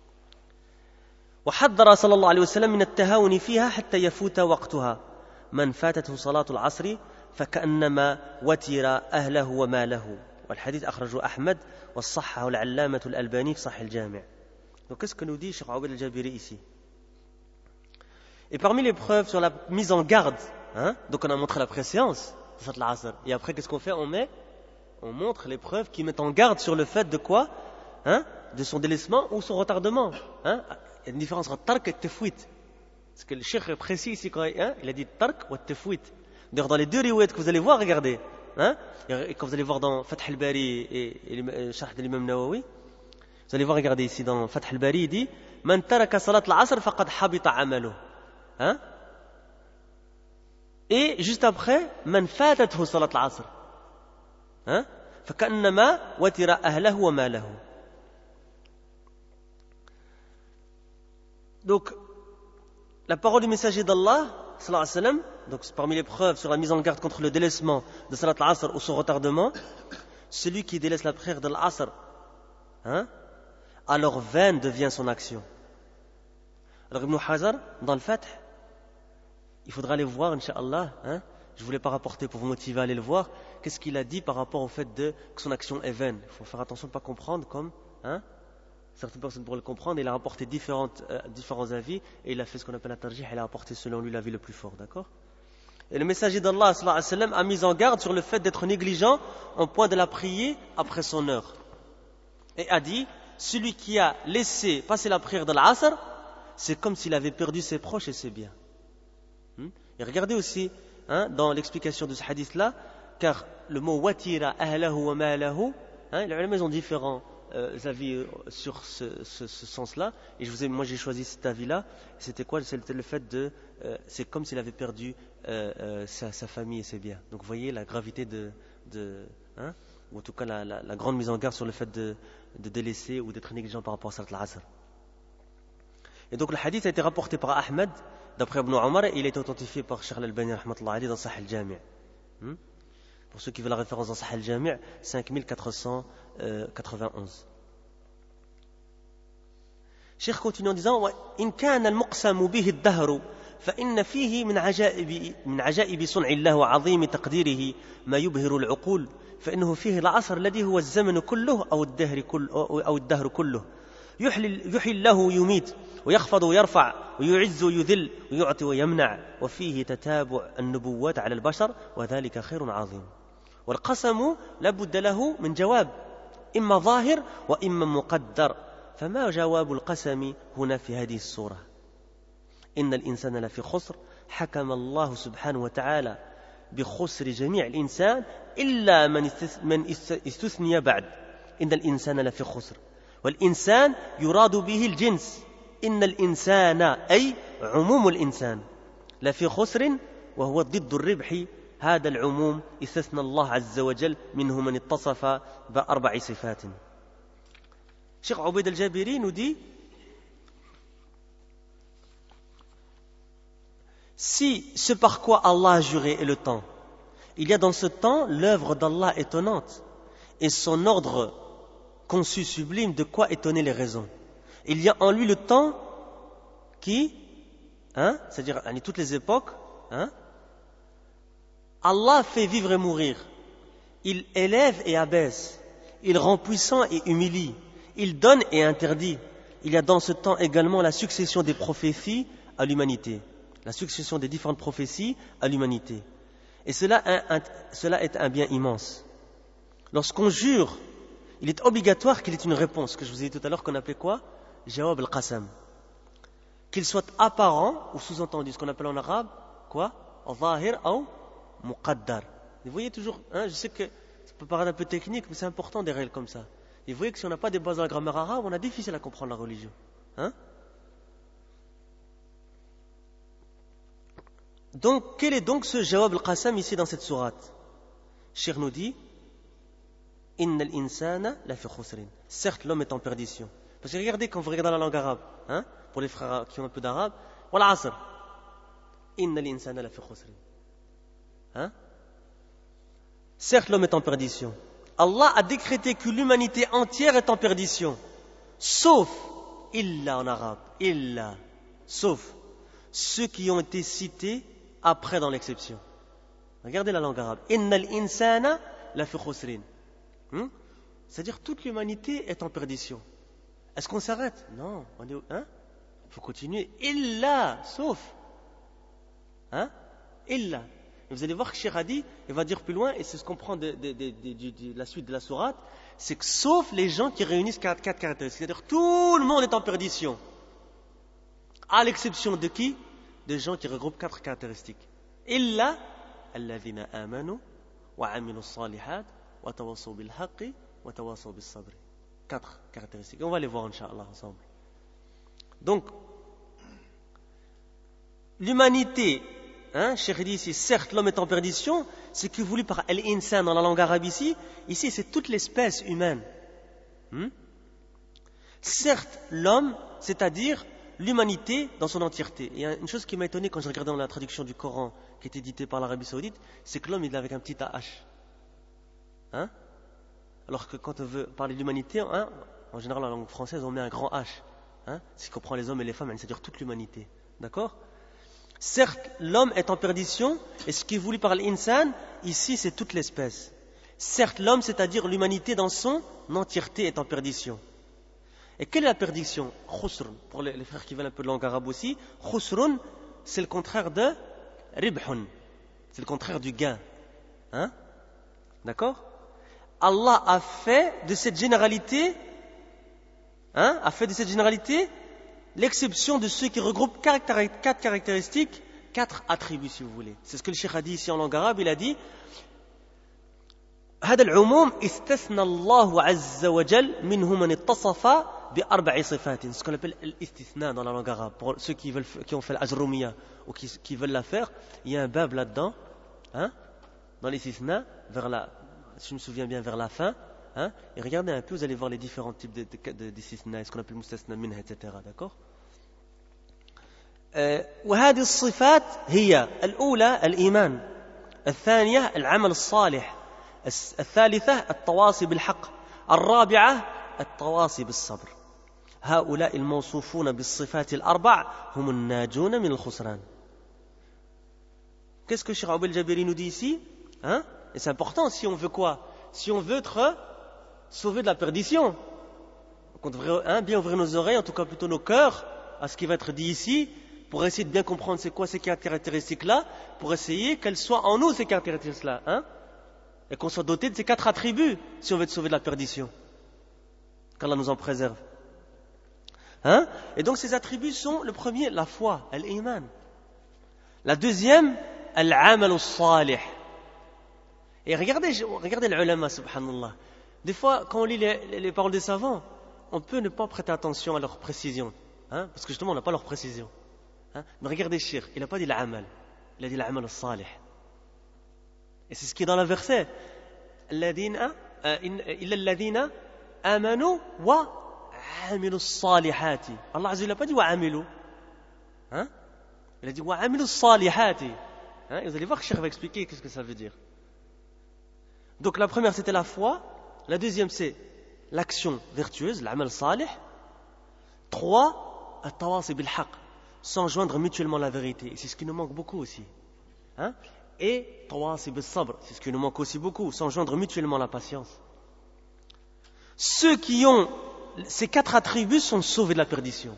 وحذر صلى الله عليه وسلم من التهاون فيها حتى يفوت وقتها. من فاتته صلاة العصر فكأنما وتر أهله وماله. والحديث أخرجه أحمد وصححه العلامة الألباني في صحيح الجامع. Donc qu'est-ce que nous dit Cheikh Aoubel al-Jabiri ici? Et parmi les preuves sur la mise en garde, hein, donc on a montré la préséance de Salat al-Asr. Et après, qu'est-ce qu'on fait? On met, on montre les preuves qui mettent en garde sur le fait de quoi, hein, de son délaissement ou son retardement. Hein. Il y a une différence entre tark et tefwit. Parce que le cheikh précis ici, quand, hein, il a dit tark ou tefwit. D'ailleurs, dans les deux riwayat que vous allez voir, regardez, hein, et quand vous allez voir dans Fath al-Bari et, et le Sharh de l'Imam Nawawi, vous allez voir, regardez ici dans Fath al-Bari, il dit Man taraka salat al-asr faqad habita amaluh. Hein? Et juste après, man fatathu salat al-asr. Hein? فكأنما وتر أهله وماله. Donc, la parole du messager d'Allah, sallallahu alayhi wa sallam, donc parmi les preuves sur la mise en garde contre le délaissement de salat al-asr ou son retardement, celui qui délaisse la prière de l'asr, hein, alors vaine devient son action. Alors Ibn Hajar, dans le Fath, il faudra aller voir, Inch'Allah, hein, je ne voulais pas rapporter pour vous motiver à aller le voir, qu'est-ce qu'il a dit par rapport au fait de, que son action est vaine. Il faut faire attention de ne pas comprendre comme, hein, certaines personnes pourraient le comprendre, et il a rapporté différentes, euh, différents avis, et il a fait ce qu'on appelle la tarjih, il a rapporté selon lui l'avis le plus fort, d'accord? Et le messager d'Allah sallallahu alayhi wa sallam, a mis en garde sur le fait d'être négligent en point de la prier après son heure. Et a dit, celui qui a laissé passer la prière de l'Asr, c'est comme s'il avait perdu ses proches et ses biens. Hmm? Et regardez aussi, hein, dans l'explication de ce hadith-là, car le mot watira ahlahu wa ma'lahu, hein, les ulama ont différents euh, avis sur ce, ce, ce sens-là, et je vous ai, moi j'ai choisi cet avis-là. C'était quoi? C'était le fait de, euh, c'est comme s'il avait perdu euh, euh, sa, sa famille et ses biens. Donc vous voyez la gravité de, de hein, ou en tout cas la, la, la grande mise en garde sur le fait de, de délaisser ou d'être négligent par rapport à Salat al-Asr. Et donc le hadith a été rapporté par Ahmed d'après Ibn Omar, et il a été authentifié par Cheikh Al-Albani rahmatullah alayhi dans Sahih al-Jami'. Hmm? Pour ceux qui veulent la référence dans Sahih al-Jami', cinq mille quatre cent quatre-vingt-onze. Cheikh continue en disant: "In kana al-muqsamu bihi ad-dahr فإن فيه من عجائب من عجائب صنع الله وعظيم تقديره ما يبهر العقول فإنه فيه العصر الذي هو الزمن كله أو الدهر كل أو الدهر كله يحيي يحيي الله ويميت ويخفض ويرفع ويعز ويذل ويعطي ويمنع وفيه تتابع النبوات على البشر وذلك خير عظيم والقسم لابد له من جواب إما ظاهر وإما مقدر فما جواب القسم هنا في هذه السورة إن الإنسان لفي خسر حكم الله سبحانه وتعالى بخسر جميع الإنسان إلا من استثني بعد إن الإنسان لفي خسر والإنسان يراد به الجنس إن الإنسان أي عموم الإنسان لفي خسر وهو ضد الربح هذا العموم استثنى الله عز وجل منه من اتصف بأربع صفات. Cheikh Ubayd al-Jabiri nous dit: si ce par quoi Allah a juré est le temps, il y a dans ce temps l'œuvre d'Allah étonnante et son ordre conçu sublime de quoi étonner les raisons. Il y a en lui le temps qui, hein, c'est-à-dire à toutes les époques, hein, Allah fait vivre et mourir. Il élève et abaisse. Il rend puissant et humilie. Il donne et interdit. Il y a dans ce temps également la succession des prophéties à l'humanité. La succession des différentes prophéties à l'humanité. Et cela, un, un, cela est un bien immense. Lorsqu'on jure, il est obligatoire qu'il y ait une réponse, que je vous ai dit tout à l'heure qu'on appelait quoi? Jawab al-Qasam. Qu'il soit apparent ou sous-entendu, ce qu'on appelle en arabe, quoi? Zahir ou muqaddar. Vous voyez toujours, hein, je sais que ça peut paraître un peu technique, mais c'est important des règles comme ça. Et vous voyez que si on n'a pas des bases dans la grammaire arabe, on a difficile à comprendre la religion. Hein? Donc, quel est donc ce Jawab al-Qasam ici dans cette sourate? Cheikh nous dit: Inna al-insana la fi khusrin. Certes, l'homme est en perdition. Parce que regardez, quand vous regardez la langue arabe, hein, pour les frères qui ont un peu d'arabe, wal asr. Inna al-insana la fi khusrin. Hein? Certes, l'homme est en perdition. Allah a décrété que l'humanité entière est en perdition, sauf, illa en arabe, illa, sauf ceux qui ont été cités après dans l'exception. Regardez la langue arabe. Innal insana la fi khusrin. Hmm? C'est-à-dire toute l'humanité est en perdition. Est-ce qu'on s'arrête? Non, on est, hein? Il faut continuer. Illa, sauf, hein? Illa. Et vous allez voir que Cheikh a dit, il va dire plus loin, et c'est ce qu'on prend de, de, de, de, de, de la suite de la sourate, c'est que sauf les gens qui réunissent quatre, quatre caractéristiques. C'est-à-dire tout le monde est en perdition. À l'exception de qui? Des gens qui regroupent quatre caractéristiques. Illa alladhina amanu wa amilu salihat wa tawassaw bil haqqi wa tawassaw bis sabri. Quatre caractéristiques. Et on va les voir, Inch'Allah, ensemble. Donc, l'humanité, hein, Cheikh dit ici, certes l'homme est en perdition, c'est que voulu par al-insan dans la langue arabe ici, ici c'est toute l'espèce humaine. Hmm? Certes l'homme, c'est-à-dire l'humanité dans son entièreté. Et une chose qui m'a étonné quand j'ai regardé dans la traduction du Coran qui est éditée par l'Arabie Saoudite, c'est que l'homme il est avec un petit H. Hein? Alors que quand on veut parler de l'humanité, hein, En général, en langue française, on met un grand H. Hein, ce qui comprend les hommes et les femmes, c'est-à-dire toute l'humanité. D'accord? Certes, l'homme est en perdition, et ce qui est voulu par l'insan, ici, c'est toute l'espèce. Certes, l'homme, c'est-à-dire l'humanité dans son entièreté, est en perdition. Et quelle est la perdition? Khusrun. Pour les, les frères qui veulent un peu de langue arabe aussi, khusrun, c'est le contraire de ribhun. C'est le contraire du gain. Hein? D'accord? Allah a fait de cette généralité, hein, a fait de cette généralité l'exception de ceux qui regroupent quatre caractéristiques, quatre attributs si vous voulez. C'est ce que le cheikh a dit ici en langue arabe. Il a dit هذا العموم استثنى الله عز وجل منه من اتصف بأربع صفات. Ce qu'on appelle l'istithna dans la langue arabe. Pour ceux qui, veulent, qui ont fait l'ajroumiya ou qui, qui veulent la faire, il y a un bab là-dedans, hein, dans l'istithna, vers la, si je me souviens bien, vers la fin. Hein, et regardez un peu, vous allez voir les différents types de, de, de, d'istithna, ce qu'on appelle mustasna minha, et cetera. D'accord? وهذه الصفات هي الأولى الإيمان، الثانية العمل الصالح، الثالثة التواصي بالحق، الرابعة التواصي بالصبر. هؤلاء الموصوفون بالصفات الأربع هم الناجون من الخسران. Qu'est-ce que Cheikh Abu al-Jabiri nous dit ici? Hein? Et c'est important si on veut quoi? Si on veut être sauvé de la perdition. Donc on devrait hein, bien ouvrir nos oreilles, en tout cas plutôt nos cœurs, à ce qui va être dit ici, pour essayer de bien comprendre c'est quoi ces caractéristiques-là, pour essayer qu'elles soient en nous ces caractéristiques-là. Hein? Et qu'on soit doté de ces quatre attributs si on veut être sauvé de la perdition. Qu'Allah nous en préserve. Hein? Et donc ces attributs sont, le premier, la foi, al-iman. La deuxième, al-amal al-salih. Et regardez, regardez les ulama, subhanallah. Des fois, quand on lit les, les, les paroles des savants, on peut ne pas prêter attention à leur précision. Hein? Parce que justement, on n'a pas leur précision. Hein? Mais regardez Shir, il n'a pas dit l'amal. Il a dit l'amal al-salih. Et c'est ce qui est dans le verset. Illa alladhina amanu wa amilu salihati. Allah Azza wa Jalla n'a pas dit wa amilu. Hein? Il a dit wa amilu salihati. Hein? Et vous allez voir que Shir va expliquer qu'est-ce que ça veut dire. Donc la première c'était la foi, la deuxième c'est l'action vertueuse, l'amal salih. Trois, at-tawasi bil haqq, s'enjoindre mutuellement la vérité. Et c'est ce qui nous manque beaucoup aussi. Hein? Et tawasi bil sabr, c'est ce qui nous manque aussi beaucoup, s'enjoindre mutuellement la patience. Ceux qui ont ces quatre attributs sont sauvés de la perdition.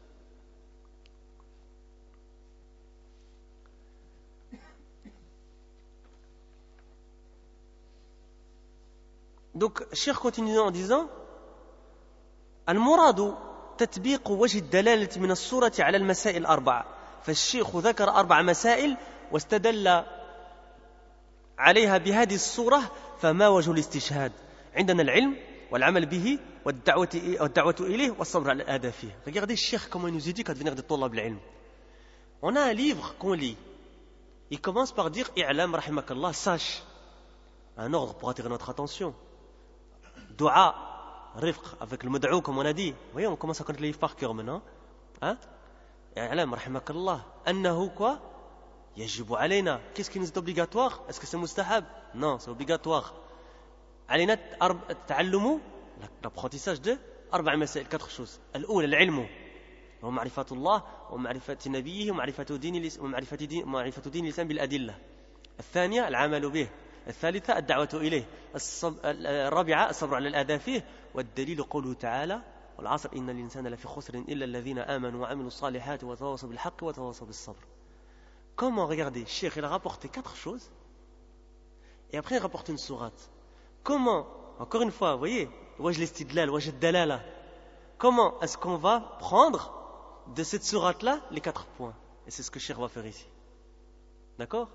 Donc, Cheikh continue en disant المراد تطبيق وجه الدلالة من الصورة على المسائل الأربعة. فالشيخ ذكر أربع مسائل واستدل عليها بهذه الصورة. فما وجه الاستشهاد؟ عندنا العلم والعمل به والدعوة والدعوة إليه والصبر على الأذى فيه. Regardez Cheikh comment il nous éduque à devenir des طلاب العلم. On a un livre qu'on lit. Il commence par dire i'lam rahimakallah, sache. Un ordre pour attirer notre attention. Dua, rifq, avec le mud'ou comme on a dit. Vous voyez, on commence à connaître les livres par cœur maintenant. Hein? I'lam rahimakallah, annahu quoi? Yajibu alayna. Qu'est-ce qui nous est obligatoire? Est-ce que c'est mustahab? Non, c'est obligatoire. Alayna ta'allumu, l'apprentissage de arba' masail, quatre choses. Al-oula, al-ilmu. ومعرفة الله ومعرفة نبيه ومعرفة دين ومعرفة دين ومعرفة دين الإسلام بالأدلة. الثانية العمل به. الثالثة الدعوة إليه. الرابعة الصبر على الأذى فيه. والدليل قوله تعالى والعصر إن الإنسان لفي خسر إلا الذين آمنوا وعملوا الصالحات وتواصوا بالحق وتواصوا بالصبر. Comment, regardez, Cheikh il a rapporté quatre choses et après il rapporte une sourate. Comment, encore une fois, vous voyez, wajh l'istidlal, wajh dalala. Comment est-ce qu'on va prendre de cette sourate-là les quatre points? Et c'est ce que Cheikh va faire ici. D'accord?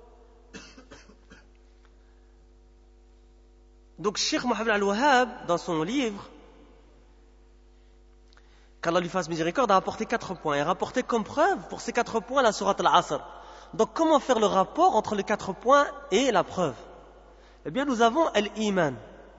Donc Cheikh Mohammed al-Wahhab, dans son livre, qu'Allah lui fasse miséricorde, a apporté quatre points. Il a rapporté comme preuve pour ces quatre points la sourate al-Asr. Donc comment faire le rapport entre les quatre points et la preuve? Eh bien nous avons al-Iman.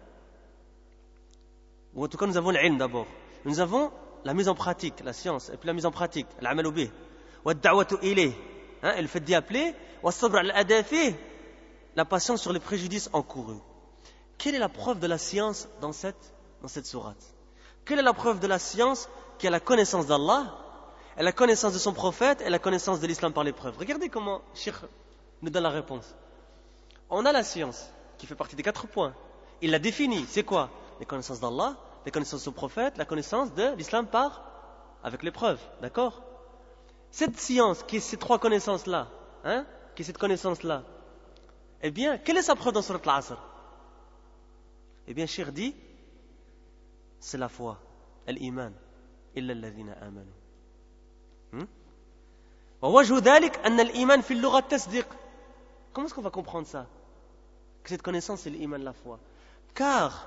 Ou en tout cas nous avons l'ilm d'abord. Nous avons la mise en pratique, la science, et puis la mise en pratique, l'amalu bih, wa da'watu ilayh, hein, le fait d'y appeler, wa sabr al-adha fih, la patience sur les préjudices encourus. Quelle est la preuve de la science dans cette, dans cette sourate? Quelle est la preuve de la science qui a la connaissance d'Allah, et la connaissance de son prophète et la connaissance de l'islam par l'épreuve? Regardez comment Cheikh nous donne la réponse. On a la science qui fait partie des quatre points. Il l'a définie. C'est quoi? Les connaissances d'Allah, les connaissances de son prophète, la connaissance de l'islam par avec l'épreuve. D'accord? Cette science, qui est ces trois connaissances-là, hein, qui est cette connaissance-là, eh bien, quelle est sa preuve dans Surat Al-Asr? Eh bien, Cheikh dit, c'est la foi, al-iman, illa alladhina amanu. ووجه ذلك أن الإيمان في اللغة التصديق. Comment est-ce qu'on va comprendre ça? Que cette connaissance, c'est l'iman, la foi. Car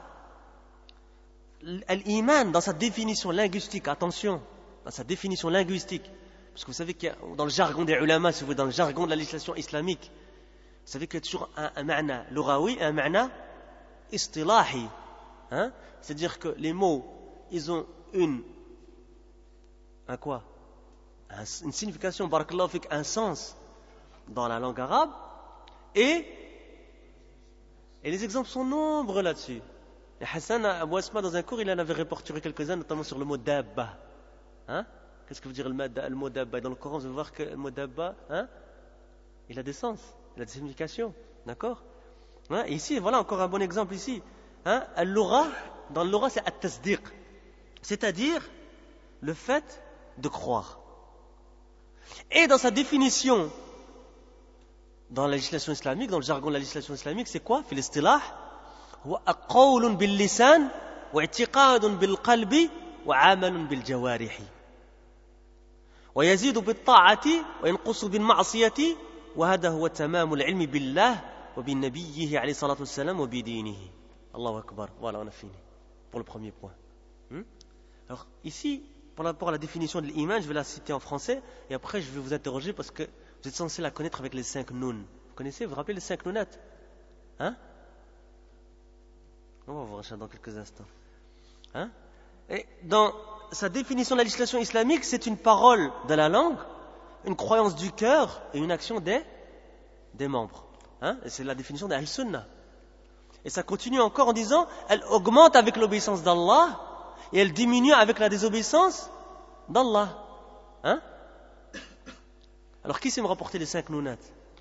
l'iman, dans sa définition linguistique, attention, dans sa définition linguistique, parce que vous savez qu'il y a, dans le jargon des ulama, si vous voulez, dans le jargon de la législation islamique, vous savez qu'il y a toujours un, un ma'na lughawi et un ma'na istilahi. Hein? C'est-à-dire que les mots, ils ont une, un quoi? Un, une signification, barakallahu fik, un sens dans la langue arabe, et, et les exemples sont nombreux là-dessus. Et Hassan Abou Asma, dans un cours, il en avait répertorié quelques-uns, notamment sur le mot dabba. Hein? Qu'est-ce que veut dire le mot dabba? Dans le Coran, vous allez voir que le mot dabba, hein, il a des sens, il a des significations. D'accord? Hein? Et ici, voilà encore un bon exemple ici. Hein? Al-Lura, dans le Lura, c'est at-tasdiq, c'est-à-dire le fait de croire. Et dans sa définition, dans la législation islamique, dans le jargon de la législation islamique, c'est quoi? Fil istilah, huwa qawlun bil lisan wa i'tiqadun bil qalbi wa 'amalun bil jawarihi. Wa yazidu bit ta'ati wa yanqusu bil ma'siyati wa hadha huwa tamamul 'ilmi billah wa bin nabiyhi alayhi salatu wassalam wa bi dinihi. Allahu akbar. Voilà, on a fini pour le premier point. Hmm? Alors ici, par rapport à la définition de l'iman, je vais la citer en français et après je vais vous interroger parce que vous êtes censé la connaître avec les cinq noun. Vous connaissez, vous vous rappelez les cinq nounettes? Hein? On va voir ça dans quelques instants. Hein? Et dans sa définition de la législation islamique, c'est une parole de la langue, une croyance du cœur et une action des, des membres. Hein? Et c'est la définition d'Ahl-Sunnah. Et ça continue encore en disant, elle augmente avec l'obéissance d'Allah et elle diminue avec la désobéissance d'Allah. Hein? Alors qui sait me rapporter les cinq nounat?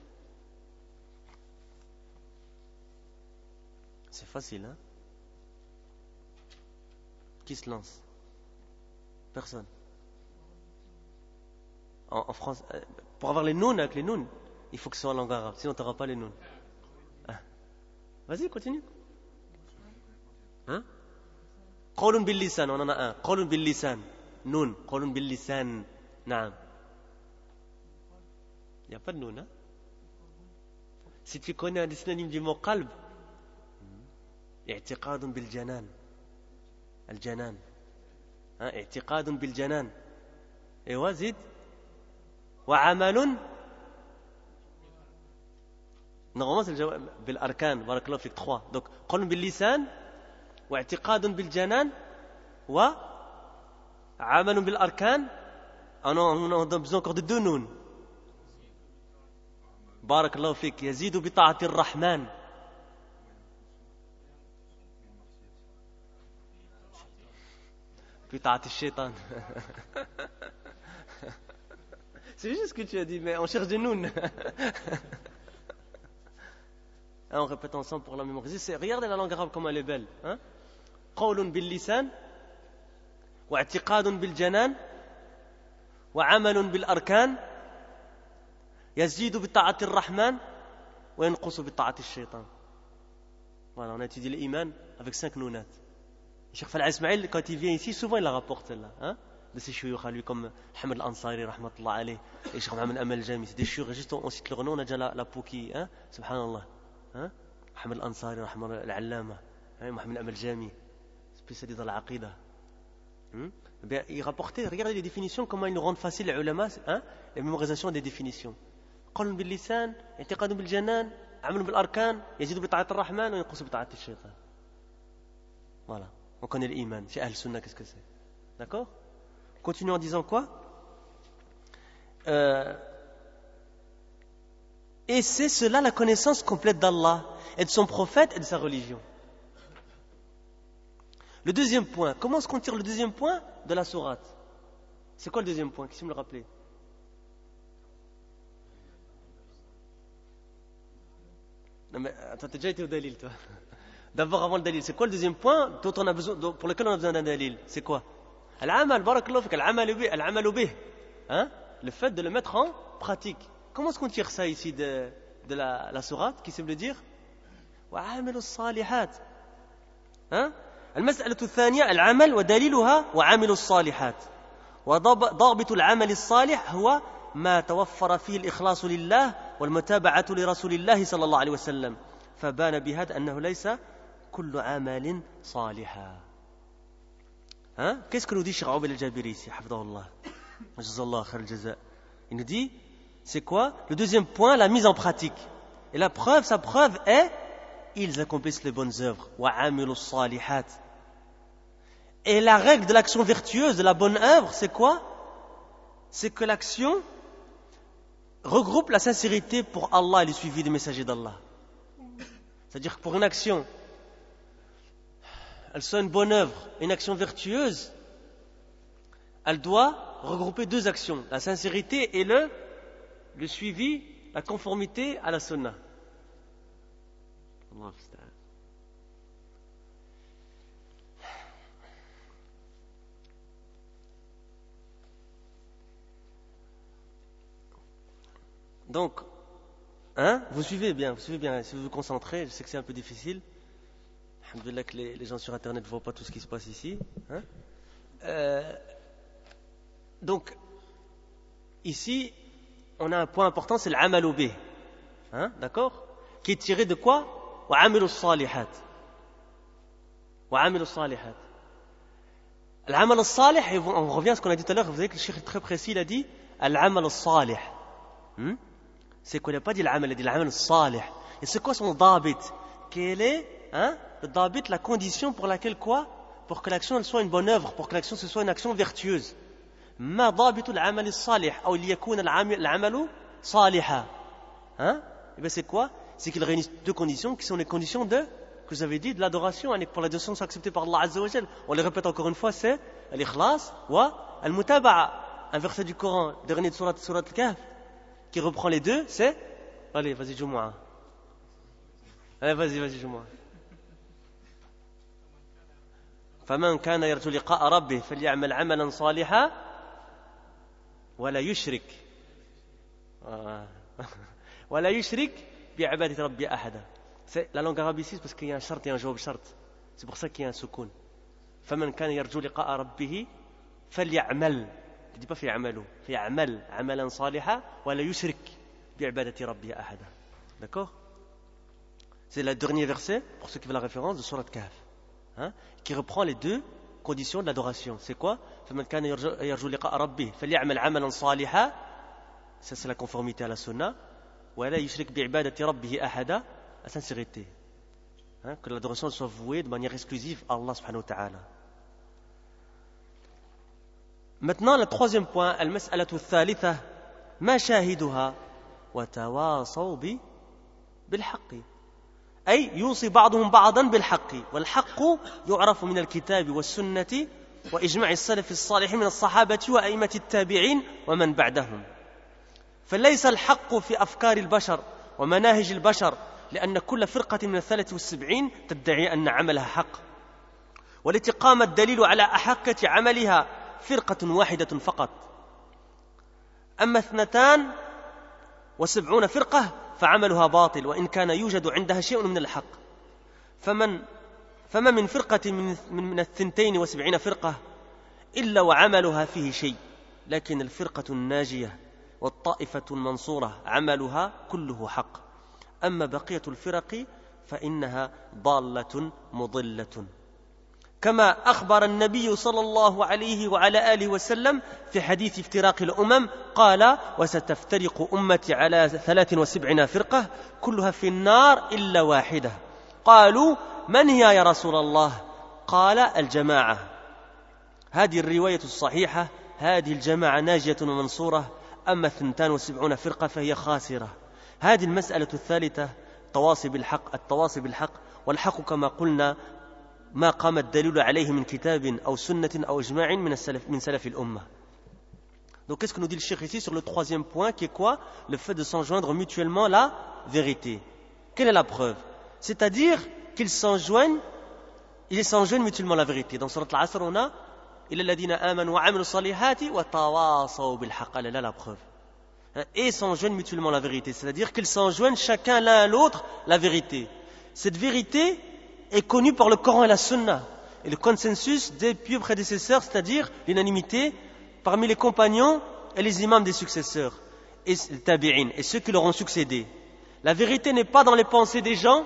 C'est facile, hein? Qui se lance? Personne. En, en France, pour avoir les nouns avec les nouns, il faut que ce soit en langue arabe, sinon tu n'auras pas les nouns. Hein? Vas-y, continue. Hein? Qawlun bil lisan, on en a un. Qawlun bil lisan. Noun. Qawlun bil lisan. Naam. Il n'y a pas de noun, hein? Si tu connais un des synonymes du mot qalb, i'tiqadun bil janan. Al janan. Hein? I'tiqadun bil janan. Et wazid. Wa amalun. Normalement, c'est le jawab bil arkan. Barakallahu fik, trois. Donc, qawlun bil lisan. واعتقاد بالجنان وعمل بالأركان. On a besoin encore de deux nouns. بارك الله فيك. يزيد بطاعة الرحمن. بطاعة الشيطان. C'est juste ce que tu as dit, mais on cherche des nouns. On répète ensemble pour la mémoriser. Regardez la langue arabe comme elle est belle. Hein? قول باللسان واعتقاد بالجنان وعمل بالأركان يزيد بطاعة الرحمن وينقص بطاعة الشيطان. Voilà, on a étudié l'iman avec cinq nounats. Cheikh Fal'a Ismail, quand il vient ici, souvent il la rapporte celle-là, hein? De ses chouyoukh à lui, comme Hamad al-Ansari, rahmatullah alayh, et Cheikh Mohamed Amal Jami. C'est des chouyoukh, juste on cite leur nom, on a déjà la, la peau qui, hein? Subhanallah. Hein? Mohamed al-Ansari, rahmatullah al-Allama, hein? Mohamed Amal Jami, spécialisé dans l'aqida. Hmm? Bien, il rapportait, regardez les définitions, comment ils nous rendent facile les ulama, hein? La mémorisation des définitions. قول باللسان, اعتقاد بالجنان, عمل بالأركان, يزيد بطاعة الرحمن وينقص بطاعة الشيطان. Voilà, on connaît l'iman. Chez Ahl-Sunnah, qu'est-ce que c'est? D'accord? Continuons en disant quoi? euh, Et c'est cela la connaissance complète d'Allah et de son prophète et de sa religion. Le deuxième point, comment est-ce qu'on tire le deuxième point de la sourate? C'est quoi le deuxième point? Qui sait me le rappeler? Non mais attends, t'as déjà été au dalil toi. D'abord avant le dalil, c'est quoi le deuxième point dont on a besoin, pour lequel on a besoin d'un dalil? C'est quoi? Al-amal, barakallahu fik, al-amal bih, al-amal bih. Hein? Le fait de le mettre en pratique. Comment est-ce qu'on tire ça ici de, de la, la sourate? Qui sait me le dire? وعاملوا الصالحات. ها؟ المسألة الثانية العمل ودليلها وعاملوا الصالحات. وضابط العمل الصالح هو ما توفر فيه الإخلاص لله والمتابعة لرسول الله صلى الله عليه وسلم. فبان بهذا أنه ليس كل عمل صالحا. ها؟ Qu'est-ce que nous dit Cheikh Aoubel el-Jabiri ici, hafidahullah. Jazallah khair al-jaza. Il nous dit, c'est quoi? Le deuxième point, la mise en pratique. Et la preuve, sa preuve est, ils accomplissent les bonnes œuvres. وَعَامِلُوا الصَّالِحَاتِ. Et la règle de l'action vertueuse, de la bonne œuvre, c'est quoi? C'est que l'action regroupe la sincérité pour Allah et le suivi des messagers d'Allah. C'est-à-dire que pour une action, elle soit une bonne œuvre, une action vertueuse, elle doit regrouper deux actions, la sincérité et le, le suivi, la conformité à la sunna. Donc, hein, vous suivez bien, vous suivez bien, si vous vous concentrez, je sais que c'est un peu difficile. Alhamdulillah que les, les gens sur internet ne voient pas tout ce qui se passe ici. Hein. Euh, donc, ici, on a un point important, c'est l'amalu bih. Hein, d'accord? Qui est tiré de quoi? وعملوا الصالحات. وعملوا الصالحات. العمل الصالح, on revient à ce qu'on a dit tout à l'heure, vous savez que le cheikh est très précis, il a dit العمل الصالح. Hmm? C'est qu'on n'a pas dit l'amal, il a dit l'amal salih. Et c'est quoi son dabit? Quel est, hein, le dabit, la condition pour laquelle quoi? Pour que l'action elle soit une bonne œuvre, pour que l'action ce soit une action vertueuse. Ma dabitu l'amal salih, ou il yakuna l'amalu saliha. Hein? Et bien c'est quoi? C'est qu'il réunit deux conditions qui sont les conditions de, que vous avez dit, de l'adoration. Pour l'adoration soit acceptée par Allah Azza wa Jal. On les répète encore une fois, c'est l'ikhlas wa al-mutaba'a. Un verset du Coran, dernier de surat, surat al-Kahf, qui reprend les deux, c'est, allez, vas-y, joue-moi. Allez, vas-y, vas-y, joue-moi. فمن كان يرجو لقاء ربه فليعمل عملا صالحا ولا يشرك ولا يشرك بعبادة ربه أحدا. C'est la langue arabe ici parce qu'il y a un shart et un jawab shart. C'est pour ça qu'il y a un soukoun. فمن كان يرجو لقاء ربه فليعمل. Tu ne dis pas فيعملوا, فيعمل عملا صالحا ولا يشرك بعبادة ربه أحدا. D'accord? C'est le dernier verset, pour ceux qui veulent la référence, de Surat Kahf, hein, qui reprend les deux conditions de l'adoration. C'est quoi? فمن كان يرجو لقاء ربه فليعمل عملا صالحا. Ça c'est la conformité à la sunna. ولا يشرك بعبادة ربه أحدا. La sincérité, hein, que l'adoration soit vouée de manière exclusive à Allah subhanahu wa ta'ala. Maintenant, le troisième point, المسألة الثالثة ما شاهدها وتواصوا بالحق. أي يوصي بعضهم بعضا بالحق والحق يعرف من الكتاب والسنة وإجماع السلف الصالح من الصحابة وأئمة التابعين ومن بعدهم. فليس الحق في أفكار البشر ومناهج البشر لأن كل فرقة من الثلاث والسبعين تدعي أن عملها حق والتي قام الدليل على أحقة عملها فرقة واحدة فقط. أما اثنتان وسبعون فرقة فعملها باطل وإن كان يوجد عندها شيء من الحق. فمن فما من فرقة من, من الثنتين وسبعين فرقة إلا وعملها فيه شيء لكن الفرقة الناجية والطائفة المنصورة عملها كله حق. أما بقية الفرق فإنها ضالة مضلة. كما أخبر النبي صلى الله عليه وعلى آله وسلم في حديث افتراق الأمم قال وستفترق أمتي على ثلاث وسبعين فرقة كلها في النار إلا واحدة. قالوا من هي يا رسول الله؟ قال الجماعة. هذه الرواية الصحيحة. هذه الجماعة ناجية ومنصورة. أما ثنتان وسبعون فرقة فهي خاسرة. هذه المسألة الثالثة تواصي بالحق. التواصي بالحق والحق كما قلنا ما قام الدليل عليه من كتاب أو سنة أو إجماع من السلف من سلف الأمة. Donc qu'est-ce que nous dit le cheikh ici sur le troisième point qui est quoi? Le fait de s'enjoindre mutuellement la vérité. Quelle est la preuve? C'est-à-dire qu'ils s'enjoignent, ils s'enjoignent mutuellement la vérité. Dans Surat Al-Asr, on a إِلَّا الَّذِينَ آمَنُوا وَعَمِلُوا الصَّالِحَاتِ وَتَوَاصَوْا بِالْحَقِّ. Elle est là la preuve. Et s'enjoignent mutuellement la vérité. C'est-à-dire qu'ils s'enjoignent chacun l'un à l'autre la vérité. Cette vérité est connue par le Coran et la Sunna et le consensus des pieux prédécesseurs, c'est-à-dire l'unanimité parmi les compagnons et les imams des successeurs et les tabi'in et ceux qui leur ont succédé. La vérité n'est pas dans les pensées des gens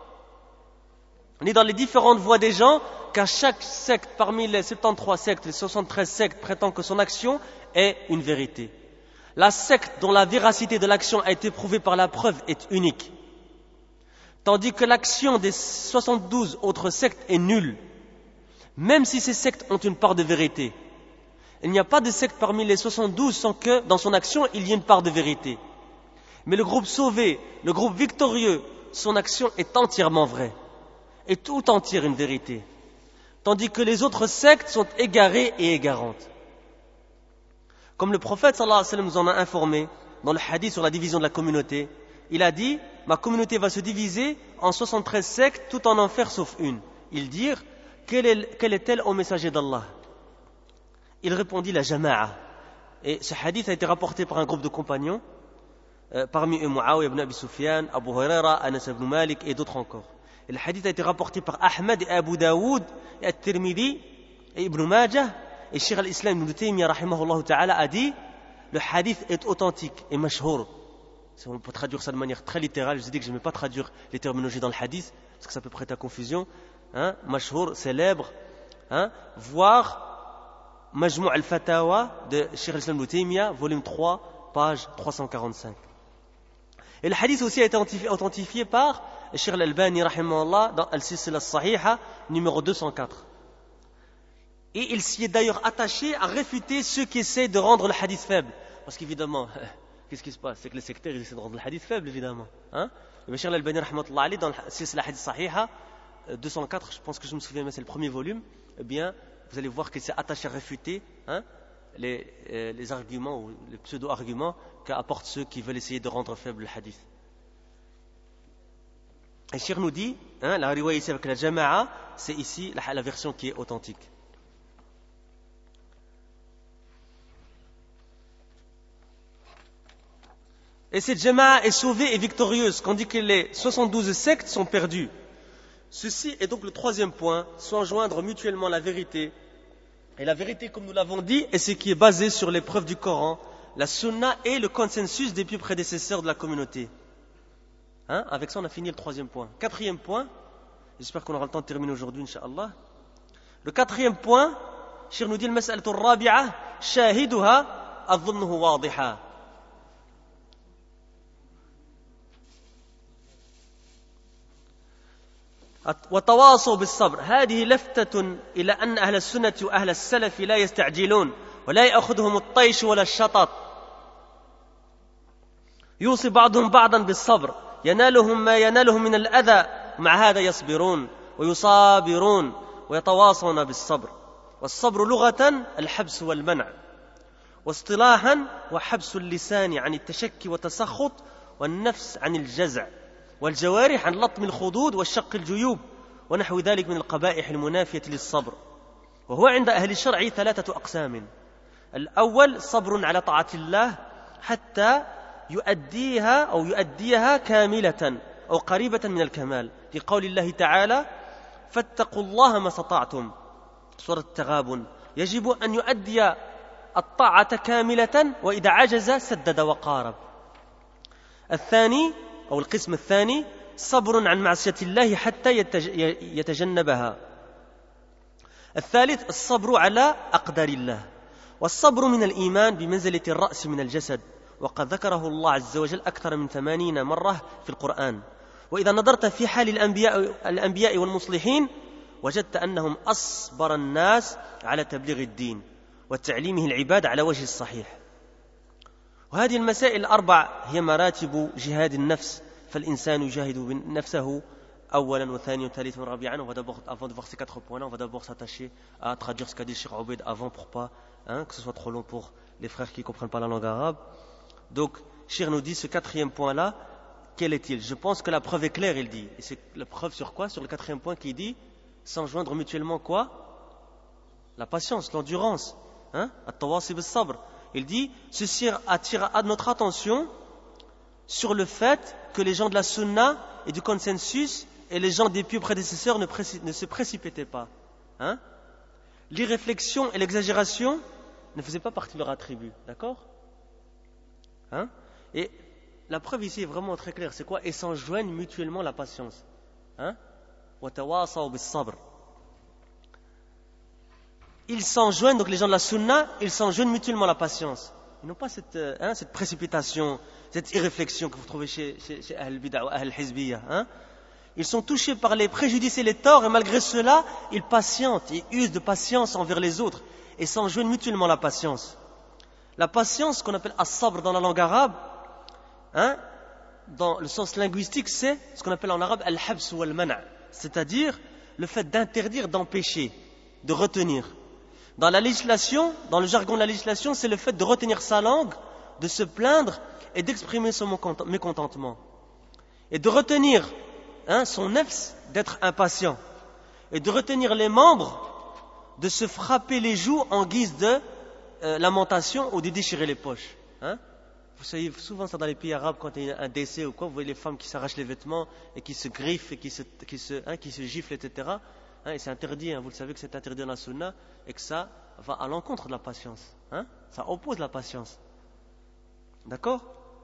ni dans les différentes voies des gens, car chaque secte parmi les soixante-treize sectes, les soixante-treize sectes prétend que son action est une vérité. La secte dont la véracité de l'action a été prouvée par la preuve est unique, tandis que l'action des soixante-douze autres sectes est nulle, même si ces sectes ont une part de vérité. Il n'y a pas de secte parmi les soixante-douze sans que dans son action il y ait une part de vérité. Mais le groupe sauvé, le groupe victorieux, son action est entièrement vraie, et tout entière une vérité, tandis que les autres sectes sont égarées et égarantes. Comme le prophète sallallahu alayhi wa sallam nous en a informé dans le hadith sur la division de la communauté, il a dit: ma communauté va se diviser en soixante-treize sectes, tout en enfer sauf une. Ils dirent: quelle, est, quelle est-elle au messager d'Allah? Il répondit: la jama'a. Et ce hadith a été rapporté par un groupe de compagnons, euh, parmi eux Muawiyah ibn Abi Sufyan, Abu Huraira, Anas ibn Malik et d'autres encore. Et le hadith a été rapporté par Ahmed et Abu Daoud et At-Tirmidhi et Ibn Majah. Et Cheikh al-Islam Ibn Taymiyyah rahimahullah ta'ala a dit: le hadith est authentique et mashhour. Si on peut traduire ça de manière très littérale, je vous ai dit que je n'aimais pas traduire les terminologies dans le hadith parce que ça peut prêter à confusion. Hein? Mashhour, célèbre, hein? Voire Majmou' al-Fatawa de Cheikh al-Islam Ibn Taymiyyah, volume trois, page trois cent quarante-cinq. Et le hadith aussi a été authentifié par Cheikh al-Albani rahimahullah dans Al-Silsila as-Sahiha numéro deux cent quatre. Et il s'y est d'ailleurs attaché à réfuter ceux qui essaient de rendre le hadith faible. Parce qu'évidemment, qu'est-ce qui se passe? C'est que les sectaires ils essaient de rendre le hadith faible, évidemment. Hein? Et Cheikh al-Albani rahimahullah alayhi dans Al-Silsila as-Sahiha deux cent quatre, je pense que je me souviens, mais c'est le premier volume. Eh bien, vous allez voir qu'il s'est attaché à réfuter hein, les, euh, les arguments ou les pseudo-arguments qu'apportent ceux qui veulent essayer de rendre faible le hadith. Et Cheikh nous dit, hein, la riwaya ici avec la jama'a, c'est ici la, la version qui est authentique. Et cette jama'a est sauvée et victorieuse, quand on dit que les soixante-douze sectes sont perdues. Ceci est donc le troisième point, s'enjoindre mutuellement la vérité. Et la vérité, comme nous l'avons dit, est ce qui est basé sur les preuves du Coran, la sunna et le consensus des plus prédécesseurs de la communauté. Hein? Avec ça, on a fini le troisième point. Quatrième point, j'espère qu'on aura le temps de terminer aujourd'hui, Inch'Allah. Le quatrième point, Cheikh nous dit, al-mas'alatu ar-rabi'a, shahiduha adhunnuhu wadiha. وتواصوا بالصبر. هذه لفتة إلى أن أهل السنة وأهل السلف لا يستعجلون ولا يأخذهم الطيش ولا الشطط. يوصي بعضهم بعضا بالصبر ينالهم ما ينالهم من الأذى مع هذا يصبرون ويصابرون ويتواصون بالصبر. والصبر لغة الحبس والمنع، واصطلاحا وحبس اللسان عن التشكي والتسخط، والنفس عن الجزع، والجوارح عن لطم الخدود والشق الجيوب ونحو ذلك من القبائح المنافية للصبر. وهو عند أهل الشرع ثلاثة أقسام. الأول صبر على طاعة الله حتى يؤديها أو يؤديها كاملة أو قريبة من الكمال، لقول الله تعالى: فاتقوا الله ما استطعتم، سورة التغابن. يجب أن يؤدي الطاعة كاملة، وإذا عجز سدد وقارب. الثاني أو القسم الثاني صبر عن معصية الله حتى يتجنبها. الثالث الصبر على أقدار الله. والصبر من الإيمان بمنزلة الرأس من الجسد، وقد ذكره الله عز وجل أكثر من ثمانين مرة في القرآن. وإذا نظرت في حال الأنبياء, الأنبياء والمصلحين وجدت أنهم أصبر الناس على تبليغ الدين وتعليمه العباد على وجه الصحيح. وهذه المسائل الأربع هي مراتب جهاد النفس، فالإنسان يجاهد نفسه أولا وثانيا وثالثا ورابعا. On va d'abord, avant de voir ces quatre points-là, on va d'abord s'attacher à traduire ce qu'a dit Cheikh Obeid avant pour pas hein, que ce soit trop long pour les frères qui ne comprennent pas la langue arabe. Donc, Cheikh nous dit ce quatrième point-là, quel est-il? Je pense que la preuve est claire, il dit. Et c'est la preuve sur quoi? Sur le quatrième point qui dit s'enjoindre mutuellement quoi? La patience, l'endurance. Hein? At-tawasi bis-sabr. Il dit ceci attire notre attention sur le fait que les gens de la sunna et du consensus et les gens des pieux prédécesseurs ne, préci- ne se précipitaient pas. Hein? L'irréflexion et l'exagération ne faisaient pas partie de leur attribut. D'accord? Hein? Et la preuve ici est vraiment très claire. C'est quoi? Et s'enjoignent mutuellement la patience. Hein? وَتَوَاصَوْا بِالصَّبْرِ. Ils s'enjoignent, donc les gens de la sunna, ils s'enjoignent mutuellement la patience. Ils n'ont pas cette, euh, hein, cette précipitation, cette irréflexion que vous trouvez chez, chez, chez Ahl Bid'a ou Ahl Hizbiyya. Hein? Ils sont touchés par les préjudices et les torts, et malgré cela, ils patientent, ils usent de patience envers les autres, et s'enjoignent mutuellement la patience. La patience, qu'on appelle as-sabr dans la langue arabe, hein, dans le sens linguistique, c'est ce qu'on appelle en arabe al-habs ou al-mana', c'est-à-dire le fait d'interdire, d'empêcher, de retenir. Dans la législation, dans le jargon de la législation, c'est le fait de retenir sa langue, de se plaindre et d'exprimer son mécontentement. Et de retenir hein, son nefs, d'être impatient. Et de retenir les membres, de se frapper les joues en guise de euh, lamentation ou de déchirer les poches. Hein? Vous savez souvent ça dans les pays arabes, quand il y a un décès ou quoi, vous voyez les femmes qui s'arrachent les vêtements et qui se griffent et qui se, qui se, hein, qui se giflent, et cetera. Hein, et c'est interdit, hein, vous le savez que c'est interdit dans la sunna et que ça va à l'encontre de la patience. Hein, ça oppose la patience. D'accord?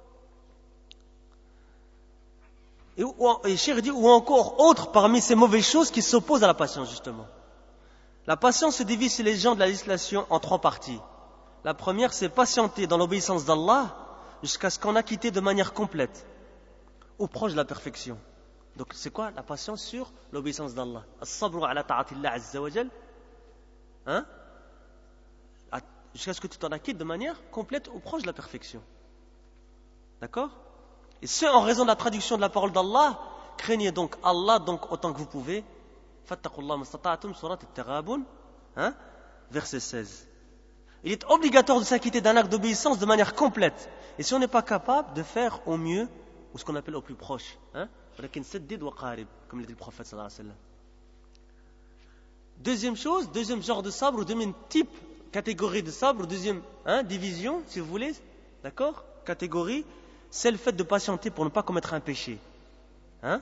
Et, et Cheikh dit, ou encore autre parmi ces mauvaises choses qui s'opposent à la patience, justement. La patience se divise chez les gens de la législation en trois parties. La première, c'est patienter dans l'obéissance d'Allah jusqu'à ce qu'on a quitté de manière complète ou proche de la perfection. Donc c'est quoi la patience sur l'obéissance d'Allah? As-sabru ala ta'atillah azza wa jal. Hein? Jusqu'à ce que tu t'en acquittes de manière complète ou proche de la perfection. D'accord? Et ce, en raison de la traduction de la parole d'Allah, craignez donc Allah donc autant que vous pouvez. Fattaqullah mustata'atum, surat at-Taghabun, hein? Verset seize. Il est obligatoire de s'acquitter d'un acte d'obéissance de manière complète. Et si on n'est pas capable de faire au mieux, ou ce qu'on appelle au plus proche, hein? Comme l'a dit le prophète sallallahu alayhi wa sallam. Deuxième chose, deuxième genre de sabre, ou deuxième type, catégorie de sabre, deuxième hein, division, si vous voulez, d'accord, catégorie, c'est le fait de patienter pour ne pas commettre un péché. Hein?